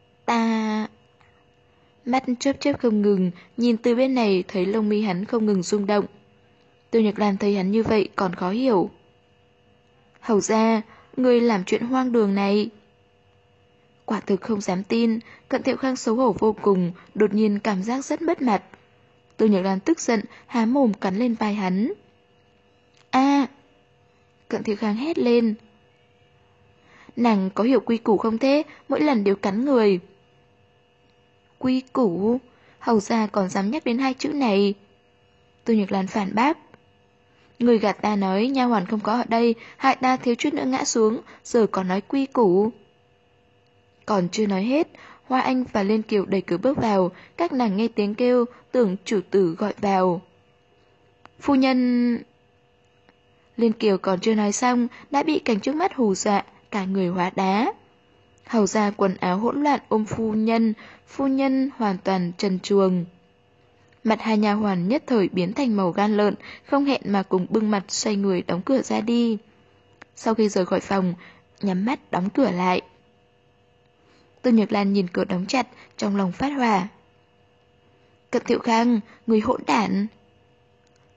Mắt chớp chớp không ngừng, nhìn từ bên này thấy lông mi hắn không ngừng rung động. Tô Nhược Lan thấy hắn như vậy còn khó hiểu. Hầu ra, ngươi làm chuyện hoang đường này. Quả thực không dám tin, Cận Thiệu Khang xấu hổ vô cùng, đột nhiên cảm giác rất mất mặt. Tô Nhược Lan tức giận, há mồm cắn lên vai hắn. A! Cận Thiệu Khang hét lên. Nàng có hiểu quy củ không thế, mỗi lần đều cắn người. Quy củ? Hầu ra còn dám nhắc đến hai chữ này. Tô Nhược Lan phản bác. Người gạt ta nói nha hoàn không có ở đây, hại ta thiếu chút nữa ngã xuống, giờ còn nói quy củ. Còn chưa nói hết, Hoa Anh và Liên Kiều đẩy cửa bước vào, các nàng nghe tiếng kêu, tưởng chủ tử gọi vào. Phu nhân... Liên Kiều còn chưa nói xong, đã bị cảnh trước mắt hù dọa, cả người hóa đá. Hầu ra quần áo hỗn loạn ôm phu nhân hoàn toàn trần truồng. Mặt hai nha hoàn nhất thời biến thành màu gan lợn, không hẹn mà cùng bưng mặt xoay người đóng cửa ra đi. Sau khi rời khỏi phòng, nhắm mắt đóng cửa lại. Tô Nhược Lan nhìn cửa đóng chặt, trong lòng phát hỏa. Cận Thiệu Khang, người hỗn đản.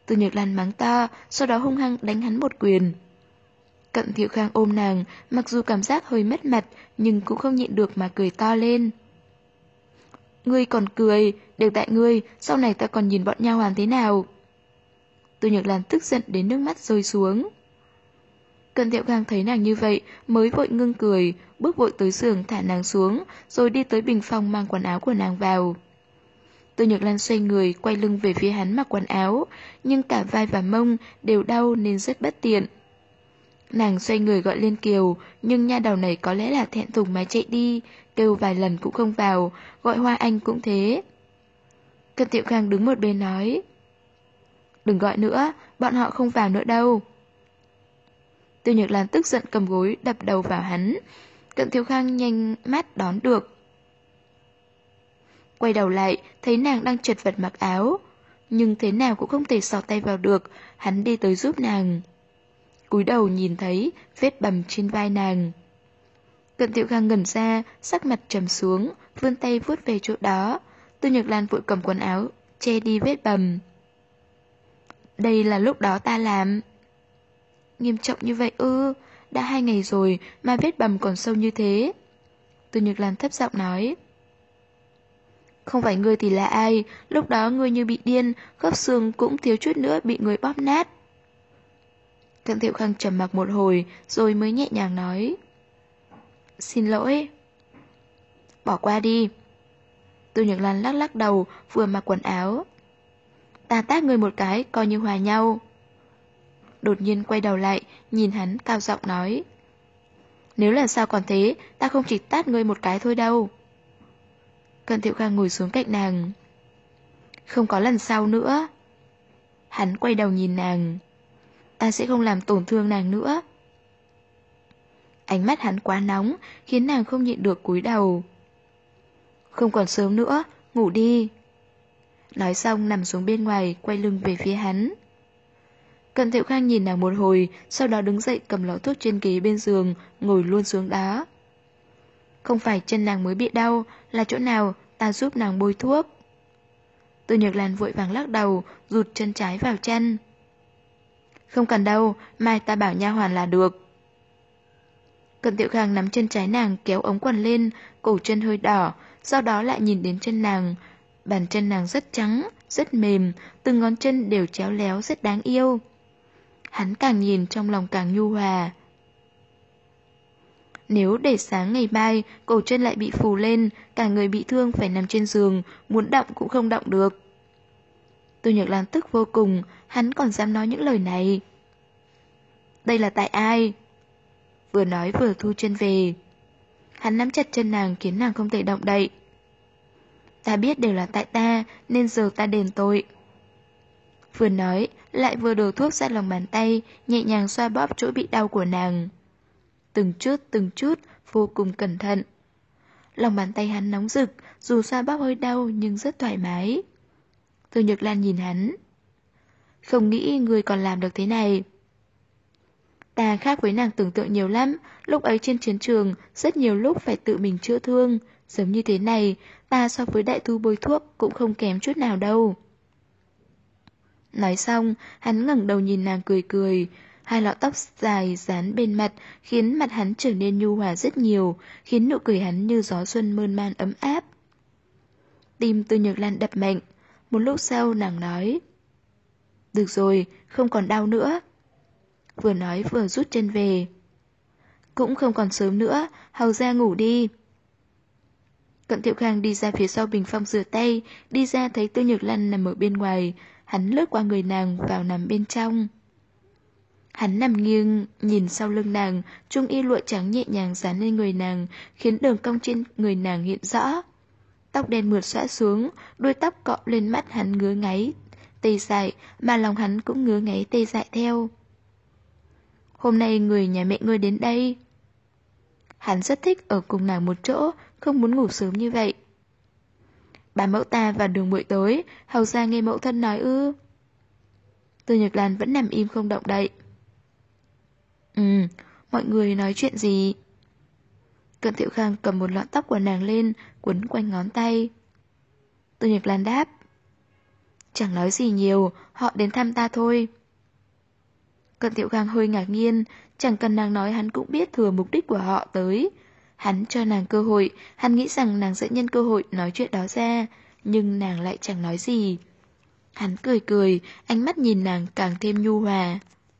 Từ Nhược Lan mắng to, sau đó hung hăng đánh hắn một quyền. Cận Thiệu Khang ôm nàng, mặc dù cảm giác hơi mất mặt, nhưng cũng không nhịn được mà cười to lên. Ngươi còn cười, đều tại ngươi, sau này ta còn nhìn bọn Nha Hoàn thế nào? Từ Nhược Lan tức giận đến nước mắt rơi xuống. Cận Thiệu Khang thấy nàng như vậy, mới vội ngưng cười, bước vội tới giường thả nàng xuống, rồi đi tới bình phong mang quần áo của nàng vào. Từ Nhược Lan xoay người, quay lưng về phía hắn mặc quần áo, nhưng cả vai và mông đều đau nên rất bất tiện. Nàng xoay người gọi lên Kiều, nhưng nha đầu này có lẽ là thẹn thùng mà chạy đi, kêu vài lần cũng không vào, gọi Hoa Anh cũng thế. Cận Thiệu Khang đứng một bên nói, đừng gọi nữa, bọn họ không vào nữa đâu. Từ Nhược Lan tức giận cầm gối đập đầu vào hắn. Cận Thiệu Khang nhanh mắt đón được. Quay đầu lại, thấy nàng đang chật vật mặc áo, nhưng thế nào cũng không thể xỏ tay vào được, hắn đi tới giúp nàng. Cúi đầu nhìn thấy vết bầm trên vai nàng. Cận Thiệu Khang ngẩn ra, sắc mặt trầm xuống, vươn tay vuốt về chỗ đó. Từ Nhược Lan vội cầm quần áo, che đi vết bầm. Đây là lúc đó ta làm. Nghiêm trọng như vậy ư? Đã 2 ngày rồi mà vết bầm còn sâu như thế. Từ Nhược Lan thấp giọng nói. Không phải ngươi thì là ai? Lúc đó ngươi như bị điên, khớp xương cũng thiếu chút nữa bị ngươi bóp nát. Cận Thiệu Khang trầm mặc một hồi, rồi mới nhẹ nhàng nói. Xin lỗi. Bỏ qua đi. Từ Nhược Lan lắc lắc đầu, vừa mặc quần áo. Ta tát ngươi một cái, coi như hòa nhau. Đột nhiên quay đầu lại, nhìn hắn cao giọng nói. Nếu lần sau còn thế, ta không chỉ tát ngươi một cái thôi đâu. Cận Thiệu Khang ngồi xuống cạnh nàng. Không có lần sau nữa. Hắn quay đầu nhìn nàng. Ta sẽ không làm tổn thương nàng nữa. Ánh mắt hắn quá nóng, khiến nàng không nhịn được cúi đầu. Không còn sớm nữa, ngủ đi. Nói xong nằm xuống bên ngoài, quay lưng về phía hắn. Cận Thiệu Khang nhìn nàng một hồi, sau đó đứng dậy cầm lọ thuốc trên ghế bên giường, ngồi luôn xuống đó. Không phải chân nàng mới bị đau, là chỗ nào, ta giúp nàng bôi thuốc. Từ Nhược Lan vội vàng lắc đầu, rụt chân trái vào chân. Không cần đâu, mai ta bảo nha hoàn là được. Cận Thiệu Khang nắm chân trái nàng kéo ống quần lên, cổ chân hơi đỏ, sau đó lại nhìn đến chân nàng. Bàn chân nàng rất trắng, rất mềm, từng ngón chân đều chéo léo rất đáng yêu. Hắn càng nhìn trong lòng càng nhu hòa. Nếu để sáng ngày mai, cổ chân lại bị phù lên, cả người bị thương phải nằm trên giường, muốn động cũng không động được. Từ Nhược Lan tức vô cùng, hắn còn dám nói những lời này. Đây là tại ai? Vừa nói vừa thu chân về. Hắn nắm chặt chân nàng khiến nàng không thể động đậy. Ta biết đều là tại ta, nên giờ ta đền tội. Vừa nói, lại vừa đổ thuốc ra lòng bàn tay, nhẹ nhàng xoa bóp chỗ bị đau của nàng. Từng chút, vô cùng cẩn thận. Lòng bàn tay hắn nóng rực, dù xoa bóp hơi đau nhưng rất thoải mái. Từ Nhược Lan nhìn hắn. Không nghĩ người còn làm được thế này. Ta khác với nàng tưởng tượng nhiều lắm, lúc ấy trên chiến trường, rất nhiều lúc phải tự mình chữa thương. Giống như thế này, ta so với đại thu bôi thuốc cũng không kém chút nào đâu. Nói xong, hắn ngẩng đầu nhìn nàng cười cười. Hai lọn tóc dài dán bên mặt khiến mặt hắn trở nên nhu hòa rất nhiều, khiến nụ cười hắn như gió xuân mơn man ấm áp. Tim Từ Nhược Lan đập mạnh. Một lúc sau nàng nói. Được rồi, không còn đau nữa. Vừa nói vừa rút chân về. Cũng không còn sớm nữa, hầu ra ngủ đi. Cận Thiệu Khang đi ra phía sau bình phong rửa tay, đi ra thấy Từ Nhược Lan nằm ở bên ngoài, hắn lướt qua người nàng vào nằm bên trong. Hắn nằm nghiêng, nhìn sau lưng nàng, trung y lụa trắng nhẹ nhàng dán lên người nàng, khiến đường cong trên người nàng hiện rõ. Tóc đen mượt xõa xuống, đuôi tóc cọ lên mắt hắn ngứa ngáy, tê dại, mà lòng hắn cũng ngứa ngáy tê dại theo. Hôm nay người nhà mẹ ngươi đến đây. Hắn rất thích ở cùng nàng một chỗ, không muốn ngủ sớm như vậy. Bà mẫu ta vào đường buổi tối, hầu ra nghe mẫu thân nói ư. Từ Nhược Lan vẫn nằm im không động đậy. Mọi người nói chuyện gì? Cận Thiệu Khang cầm một lọn tóc của nàng lên, quấn quanh ngón tay. Từ Nhược Lan đáp. Chẳng nói gì nhiều, họ đến thăm ta thôi. Cận Tiểu Khang hơi ngạc nhiên, chẳng cần nàng nói hắn cũng biết thừa mục đích của họ tới. Hắn cho nàng cơ hội, hắn nghĩ rằng nàng sẽ nhân cơ hội nói chuyện đó ra, nhưng nàng lại chẳng nói gì. Hắn cười cười, ánh mắt nhìn nàng càng thêm nhu hòa.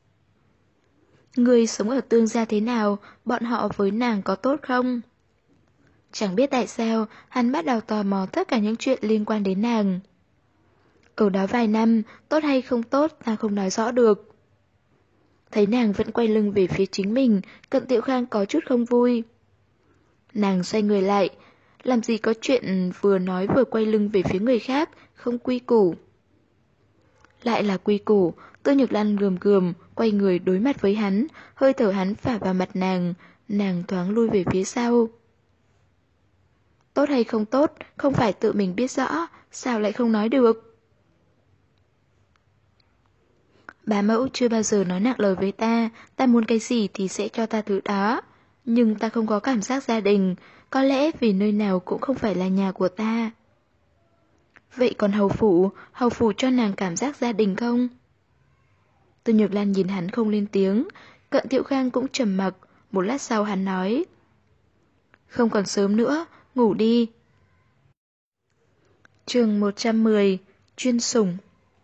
Người sống ở Tương gia thế nào, bọn họ với nàng có tốt không? Chẳng biết tại sao, hắn bắt đầu tò mò tất cả những chuyện liên quan đến nàng. Ở đó vài năm, tốt hay không tốt ta không nói rõ được. Thấy nàng vẫn quay lưng về phía chính mình, Cận Tiểu Khang có chút không vui. Nàng xoay người lại, làm gì có chuyện vừa nói vừa quay lưng về phía người khác, không quy củ. Lại là quy củ, Tô Nhược Lan gườm gườm, quay người đối mặt với hắn, hơi thở hắn phả vào mặt nàng thoáng lui về phía sau. Tốt hay không tốt, không phải tự mình biết rõ, sao lại không nói được? Bá mẫu chưa bao giờ nói nặng lời với ta muốn cái gì thì sẽ cho ta thứ đó. Nhưng ta không có cảm giác gia đình, có lẽ vì nơi nào cũng không phải là nhà của ta. Vậy còn hầu phủ cho nàng cảm giác gia đình không? Tô Nhược Lan nhìn hắn không lên tiếng, Cận Tiểu Khang cũng trầm mặc, một lát sau hắn nói. Không còn sớm nữa, ngủ đi. Chương 110, chuyên sủng.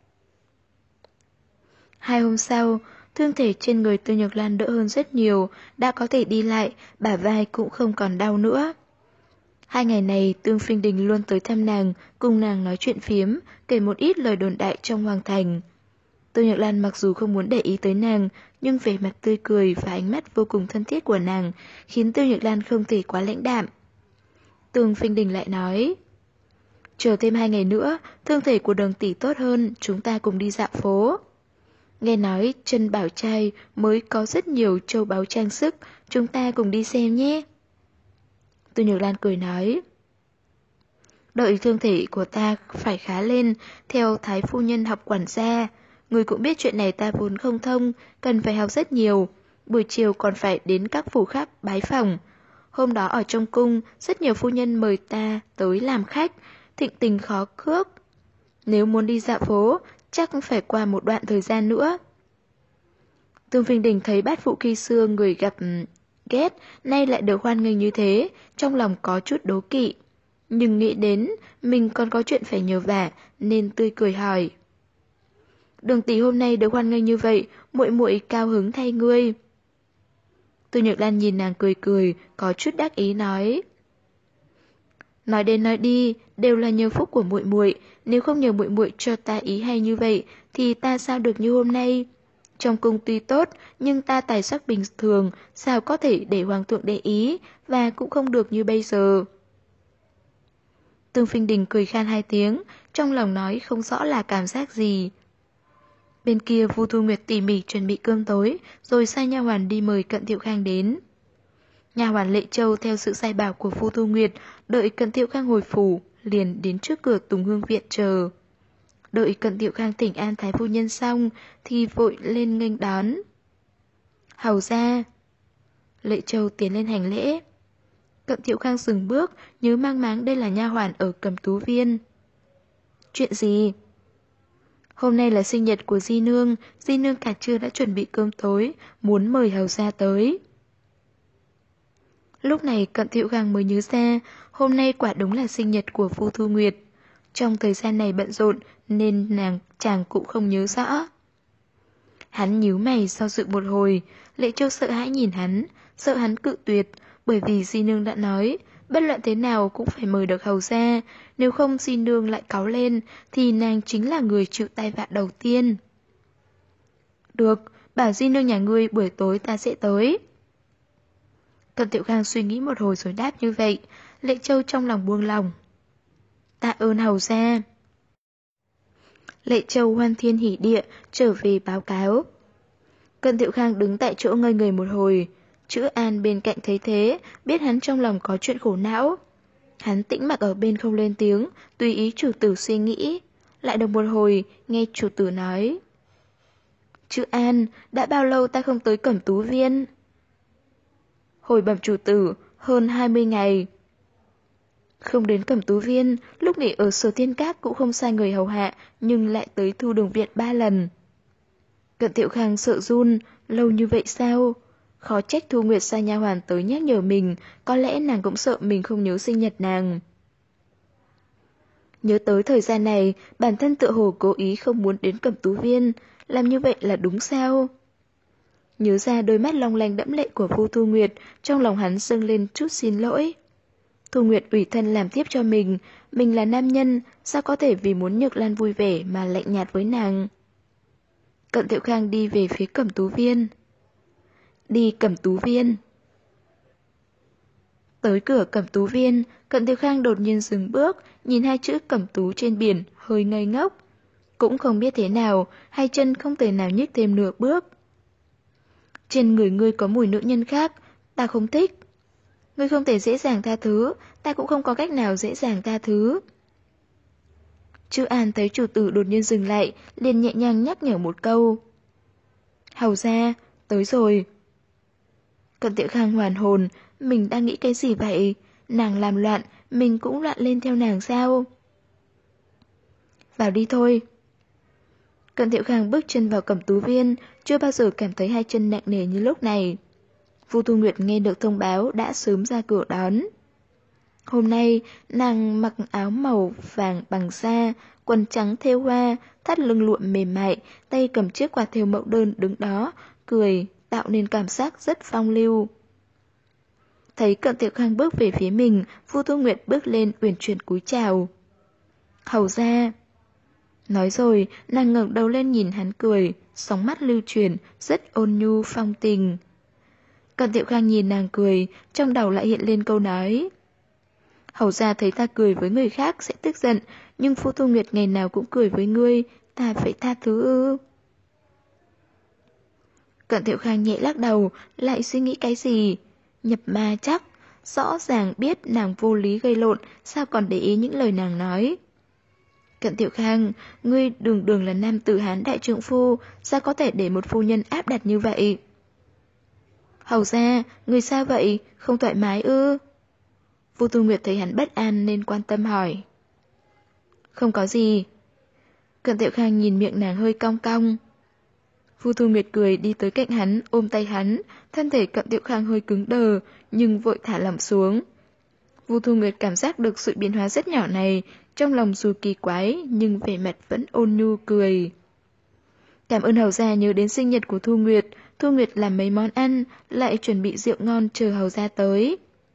2 hôm sau, thương thể trên người Tô Nhược Lan đỡ hơn rất nhiều, đã có thể đi lại, bả vai cũng không còn đau nữa. 2 ngày này, Tương Phinh Đình luôn tới thăm nàng, cùng nàng nói chuyện phiếm, kể một ít lời đồn đại trong hoàng thành. Tô Nhược Lan mặc dù không muốn để ý tới nàng, nhưng vẻ mặt tươi cười và ánh mắt vô cùng thân thiết của nàng khiến Tô Nhược Lan không thể quá lãnh đạm. Tương Phinh Đình lại nói, chờ thêm 2 ngày nữa, thương thể của Đường tỷ tốt hơn, chúng ta cùng đi dạo phố. Nghe nói Trân Bảo Trai mới có rất nhiều châu báu trang sức, chúng ta cùng đi xem nhé. Tô Nhược Lan cười nói, đợi thương thể của ta phải khá lên, theo Thái phu nhân học quản gia. Người cũng biết chuyện này ta vốn không thông, cần phải học rất nhiều. Buổi chiều còn phải đến các phủ khác bái phỏng. Hôm đó ở trong cung, rất nhiều phu nhân mời ta tới làm khách, thịnh tình khó cước. Nếu muốn đi dạo phố, chắc phải qua một đoạn thời gian nữa. Tương Phinh Đình thấy bát phụ khi xưa người gặp ghét, nay lại được hoan nghênh như thế, trong lòng có chút đố kỵ. Nhưng nghĩ đến mình còn có chuyện phải nhờ vả, nên tươi cười hỏi. Đường tỷ hôm nay được hoan nghênh như vậy, muội muội cao hứng thay ngươi. Tô Nhược Lan nhìn nàng cười cười, có chút đắc ý nói. Nói đến nói đi, đều là nhờ phúc của muội muội, nếu không nhờ muội muội cho ta ý hay như vậy, thì ta sao được như hôm nay? Trong cung tuy tốt, nhưng ta tài sắc bình thường, sao có thể để hoàng thượng để ý, và cũng không được như bây giờ. Tương Phinh Đình cười khan 2 tiếng, trong lòng nói không rõ là cảm giác gì. Bên kia Vu Thu Nguyệt tỉ mỉ chuẩn bị cơm tối, rồi sai nha hoàn đi mời Cận Thiệu Khang đến. Nha hoàn Lệ Châu theo sự sai bảo của Vu Thu Nguyệt, đợi Cận Thiệu Khang hồi phủ, liền đến trước cửa Tùng Hương viện chờ. Đợi Cận Thiệu Khang thỉnh an thái phu nhân xong, thì vội lên nghênh đón. Hầu ra. Lệ Châu tiến lên hành lễ. Cận Thiệu Khang dừng bước, nhớ mang máng đây là nha hoàn ở Cẩm Tú Viên. Chuyện gì? Hôm nay là sinh nhật của Di Nương cả trưa đã chuẩn bị cơm tối, muốn mời hầu gia tới. Lúc này Cận Thiệu Khang mới nhớ ra, hôm nay quả đúng là sinh nhật của Vu Thu Nguyệt. Trong thời gian này bận rộn nên chàng cũng không nhớ rõ. Hắn nhíu mày do dự một hồi, Lệ Châu sợ hãi nhìn hắn, sợ hắn cự tuyệt, bởi vì Di Nương đã nói, bất luận thế nào cũng phải mời được hầu gia, nếu không Di Nương lại cáu lên, thì nàng chính là người chịu tai vạ đầu tiên. Được, bảo Di Nương nhà ngươi buổi tối ta sẽ tới. Cận Thiệu Khang suy nghĩ một hồi rồi đáp như vậy, Lệ Châu trong lòng buông lòng. Tạ ơn hầu gia. Lệ Châu hoan thiên hỉ địa, trở về báo cáo. Cận Thiệu Khang đứng tại chỗ ngây người một hồi, Chữ An bên cạnh thấy thế, biết hắn trong lòng có chuyện khổ não. Hắn tĩnh mặc ở bên không lên tiếng, tùy ý chủ tử suy nghĩ. Lại được một hồi, nghe chủ tử nói. Chữ An, đã bao lâu ta không tới Cẩm Tú Viên? Hồi bẩm chủ tử, hơn 20 ngày. Không đến Cẩm Tú Viên, lúc nghỉ ở Sở Thiên Các cũng không sai người hầu hạ, nhưng lại tới Thu Đường Viện 3 lần. Cận Thiệu Khang sợ run, lâu như vậy sao? Khó trách Thu Nguyệt sai nha hoàn tới nhắc nhở mình, có lẽ nàng cũng sợ mình không nhớ sinh nhật nàng. Nhớ tới thời gian này, bản thân tựa hồ cố ý không muốn đến Cẩm Tú Viên, làm như vậy là đúng sao? Nhớ ra đôi mắt long lanh đẫm lệ của Vu Thu Nguyệt, trong lòng hắn dâng lên chút xin lỗi. Thu Nguyệt ủy thân làm tiếp cho mình là nam nhân, sao có thể vì muốn Nhược Lan vui vẻ mà lạnh nhạt với nàng. Cận Thiệu Khang đi về phía Cẩm Tú Viên. Đi Cẩm Tú Viên. Tới cửa Cẩm Tú Viên, Cận Thiệu Khang đột nhiên dừng bước, nhìn hai chữ Cẩm Tú trên biển, hơi ngây ngốc. Cũng không biết thế nào, hai chân không thể nào nhích thêm nửa bước. Trên người ngươi có mùi nữ nhân khác, ta không thích. Ngươi không thể dễ dàng tha thứ, ta cũng không có cách nào dễ dàng tha thứ. Chư An thấy chủ tử đột nhiên dừng lại, liền nhẹ nhàng nhắc nhở một câu. Hầu ra, tới rồi. Cận Thiệu Khang hoàn hồn, mình đang nghĩ cái gì vậy? Nàng làm loạn, mình cũng loạn lên theo nàng sao? Vào đi thôi. Cận Thiệu Khang bước chân vào Cẩm Tú Viên, chưa bao giờ cảm thấy hai chân nặng nề như lúc này. Vu Thu Nguyệt nghe được thông báo đã sớm ra cửa đón. Hôm nay, nàng mặc áo màu vàng bằng da, quần trắng thêu hoa, thắt lưng lụa mềm mại, tay cầm chiếc quạt thêu mẫu đơn đứng đó, cười, tạo nên cảm giác rất phong lưu. Thấy Cận Thiệu Khang bước về phía mình, Vu Thu Nguyệt bước lên uyển chuyển cúi chào. Hầu ra. Nói rồi, nàng ngẩng đầu lên nhìn hắn cười, sóng mắt lưu chuyển, rất ôn nhu phong tình. Cận Thiệu Khang nhìn nàng cười, trong đầu lại hiện lên câu nói. Hầu ra thấy ta cười với người khác sẽ tức giận, nhưng Vu Thu Nguyệt ngày nào cũng cười với ngươi, ta phải tha thứ ư? Cận Thiệu Khang nhẹ lắc đầu, lại suy nghĩ cái gì? Nhập ma chắc, rõ ràng biết nàng vô lý gây lộn, sao còn để ý những lời nàng nói? Cận Thiệu Khang, ngươi đường đường là nam tử Hán đại trượng phu, sao có thể để một phu nhân áp đặt như vậy? Hầu ra, ngươi sao vậy? Không thoải mái ư? Vu Thu Nguyệt thấy hắn bất an nên quan tâm hỏi. Không có gì. Cận Thiệu Khang nhìn miệng nàng hơi cong cong. Vu Thu Nguyệt cười đi tới cạnh hắn, ôm tay hắn, thân thể Cận Thiệu Khang hơi cứng đờ, nhưng vội thả lỏng xuống. Vu Thu Nguyệt cảm giác được sự biến hóa rất nhỏ này, trong lòng dù kỳ quái nhưng vẻ mặt vẫn ôn nhu cười. Cảm ơn hầu gia nhớ đến sinh nhật của Thu Nguyệt làm mấy món ăn, lại chuẩn bị rượu ngon chờ hầu gia tới.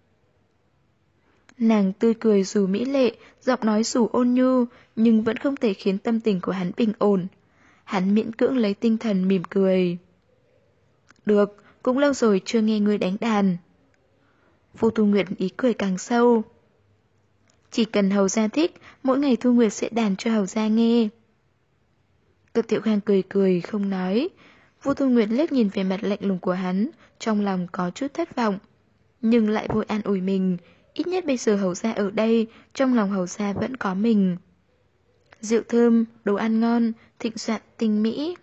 Nàng tươi cười dù mỹ lệ, giọng nói dù ôn nhu, nhưng vẫn không thể khiến tâm tình của hắn bình ổn. Hắn miễn cưỡng lấy tinh thần mỉm cười. Được, cũng lâu rồi chưa nghe ngươi đánh đàn. Vu Thu Nguyệt ý cười càng sâu. Chỉ cần hầu gia thích, mỗi ngày Thu Nguyệt sẽ đàn cho hầu gia nghe. Cận Thiệu Khang cười cười không nói. Vu Thu Nguyệt liếc nhìn về mặt lạnh lùng của hắn, trong lòng có chút thất vọng, nhưng lại vội an ủi mình. Ít nhất bây giờ hầu gia ở đây, trong lòng hầu gia vẫn có mình. Rượu thơm, đồ ăn ngon, thịnh soạn tinh mỹ.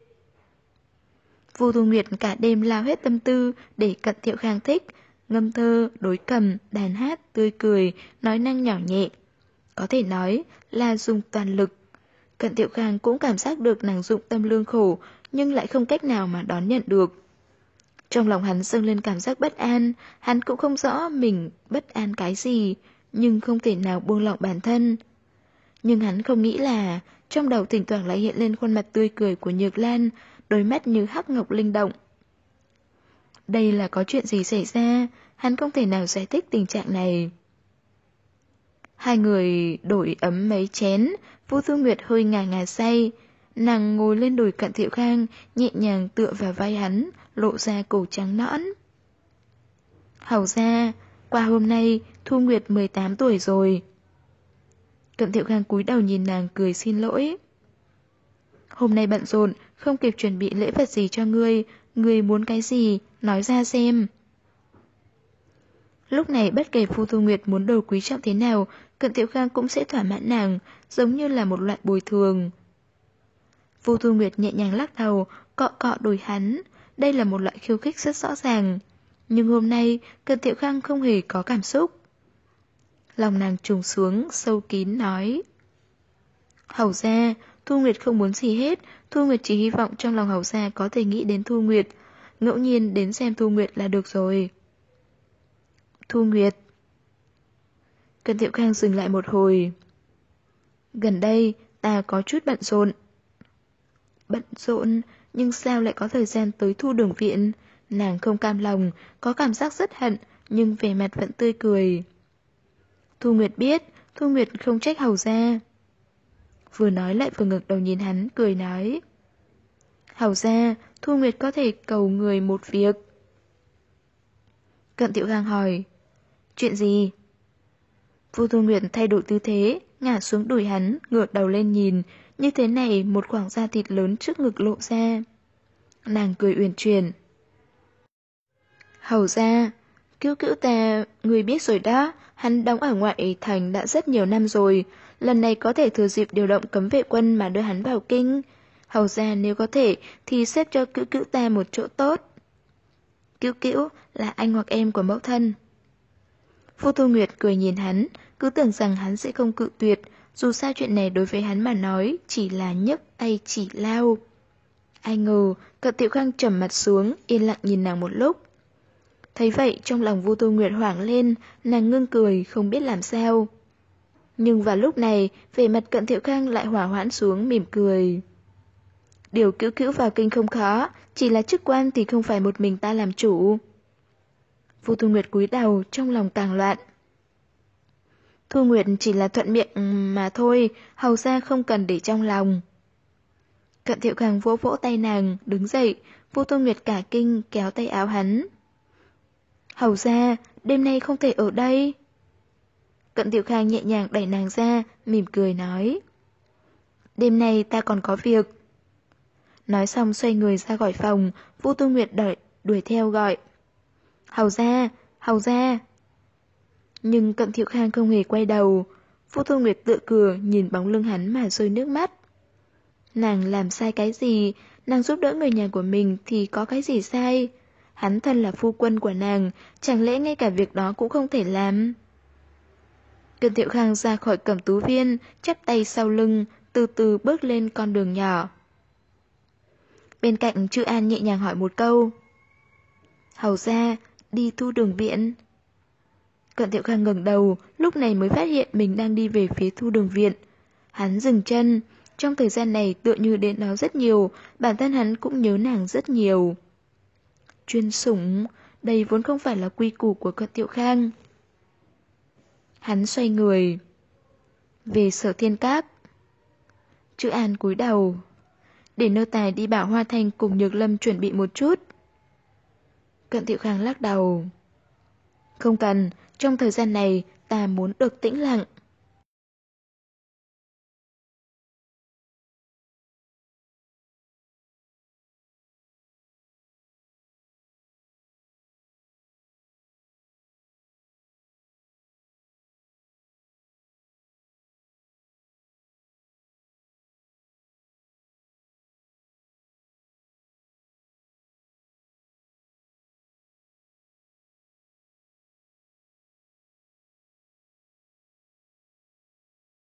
Vu Thu Nguyệt cả đêm lao hết tâm tư để Cận Thiệu Khang thích, ngâm thơ, đối cầm, đàn hát, tươi cười, nói năng nhỏ nhẹ. Có thể nói là dùng toàn lực. Cận Thiệu Khang cũng cảm giác được nàng dụng tâm lương khổ, nhưng lại không cách nào mà đón nhận được. Trong lòng hắn dâng lên cảm giác bất an, hắn cũng không rõ mình bất an cái gì, nhưng không thể nào buông lỏng bản thân. Nhưng hắn không nghĩ là trong đầu thỉnh thoảng lại hiện lên khuôn mặt tươi cười của Nhược Lan, đôi mắt như hắc ngọc linh động. Đây là có chuyện gì xảy ra, hắn không thể nào giải thích tình trạng này. Hai người đổi ấm mấy chén, Vu Thu Nguyệt hơi ngà ngà say. Nàng ngồi lên đùi Cận Thiệu Khang, nhẹ nhàng tựa vào vai hắn, lộ ra cổ trắng nõn. Hầu ra, qua hôm nay, Thu Nguyệt 18 tuổi rồi. Cận Thiệu Khang cúi đầu nhìn nàng cười xin lỗi. Hôm nay bận rộn, không kịp chuẩn bị lễ vật gì cho ngươi muốn cái gì, nói ra xem. Lúc này bất kể Vu Thu Nguyệt muốn đồ quý trọng thế nào, Cận Thiệu Khang cũng sẽ thỏa mãn nàng, giống như là một loại bồi thường. Vu Thu Nguyệt nhẹ nhàng lắc đầu, cọ cọ đùi hắn, đây là một loại khiêu khích rất rõ ràng. Nhưng hôm nay, Cận Thiệu Khang không hề có cảm xúc. Lòng nàng trùng xuống, sâu kín nói. Hầu gia, Thu Nguyệt không muốn gì hết, Thu Nguyệt chỉ hy vọng trong lòng hầu gia có thể nghĩ đến Thu Nguyệt, ngẫu nhiên đến xem Thu Nguyệt là được rồi. Thu Nguyệt. Cận Thiệu Khang dừng lại một hồi. Gần đây, ta có chút bận rộn. Bận rộn, nhưng sao lại có thời gian tới Thu Đường viện? Nàng không cam lòng, có cảm giác rất hận, nhưng vẻ mặt vẫn tươi cười. Thu Nguyệt biết, Thu Nguyệt không trách hầu gia. Vừa nói lại vừa ngẩng đầu nhìn hắn, cười nói. Hầu gia, Thu Nguyệt có thể cầu người một việc. Cận Thiệu Khang hỏi. Chuyện gì? Vu Thu Nguyệt thay đổi tư thế, ngả xuống đùi hắn, ngửa đầu lên nhìn, như thế này một khoảng da thịt lớn trước ngực lộ ra. Nàng cười uyển chuyển. Hầu gia, cứu cứu ta, người biết rồi đó, hắn đóng ở ngoại thành đã rất nhiều năm rồi, lần này có thể thừa dịp điều động cấm vệ quân mà đưa hắn vào kinh. Hầu gia nếu có thể thì xếp cho cứu cứu ta một chỗ tốt. Cứu cứu là anh hoặc em của mẫu thân. Vu Thu Nguyệt cười nhìn hắn, cứ tưởng rằng hắn sẽ không cự tuyệt, dù sao chuyện này đối với hắn mà nói chỉ là nhấc tay chỉ lao. Ai ngờ, Cận Thiệu Khang trầm mặt xuống, yên lặng nhìn nàng một lúc. Thấy vậy trong lòng Vu Thu Nguyệt hoảng lên, nàng ngưng cười không biết làm sao. Nhưng vào lúc này, vẻ mặt Cận Thiệu Khang lại hỏa hoãn xuống mỉm cười. Điều cứu cứu vào kinh không khó, chỉ là chức quan thì không phải một mình ta làm chủ. Vu Thu Nguyệt cúi đầu, trong lòng càng loạn. Thu Nguyệt chỉ là thuận miệng mà thôi, hầu ra không cần để trong lòng. Cận Thiệu Khang vỗ vỗ tay nàng, đứng dậy, Vu Thu Nguyệt cả kinh kéo tay áo hắn. Hầu ra, đêm nay không thể ở đây. Cận Thiệu Khang nhẹ nhàng đẩy nàng ra, mỉm cười nói. Đêm nay ta còn có việc. Nói xong xoay người ra khỏi phòng, Vu Thu Nguyệt đuổi theo gọi. Hầu ra, hầu ra. Nhưng Cận Thiệu Khang không hề quay đầu. Vu Thu Nguyệt tựa cửa nhìn bóng lưng hắn mà rơi nước mắt. Nàng làm sai cái gì? Nàng giúp đỡ người nhà của mình thì có cái gì sai? Hắn thân là phu quân của nàng, chẳng lẽ ngay cả việc đó cũng không thể làm? Cận Thiệu Khang ra khỏi Cẩm Tú Viên, chắp tay sau lưng, từ từ bước lên con đường nhỏ. Bên cạnh Chư An nhẹ nhàng hỏi một câu. Hầu ra, đi Thu Đường viện. Cận Thiệu Khang ngẩng đầu, lúc này mới phát hiện mình đang đi về phía Thu Đường viện. Hắn dừng chân, trong thời gian này tựa như đến nó rất nhiều, bản thân hắn cũng nhớ nàng rất nhiều. Chuyên sủng, đây vốn không phải là quy củ của Cận Thiệu Khang. Hắn xoay người. Về Sở Thiên Các. Chữ An cúi đầu. Để nô tài đi bảo Hoa Thành cùng Nhược Lâm chuẩn bị một chút. Cận Thiệu Khang lắc đầu. Không cần, trong thời gian này ta muốn được tĩnh lặng.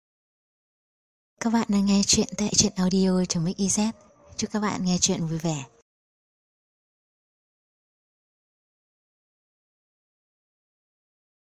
Các bạn đang nghe chuyện tại truyện audio.mix.iz. Chúc các bạn nghe chuyện vui vẻ.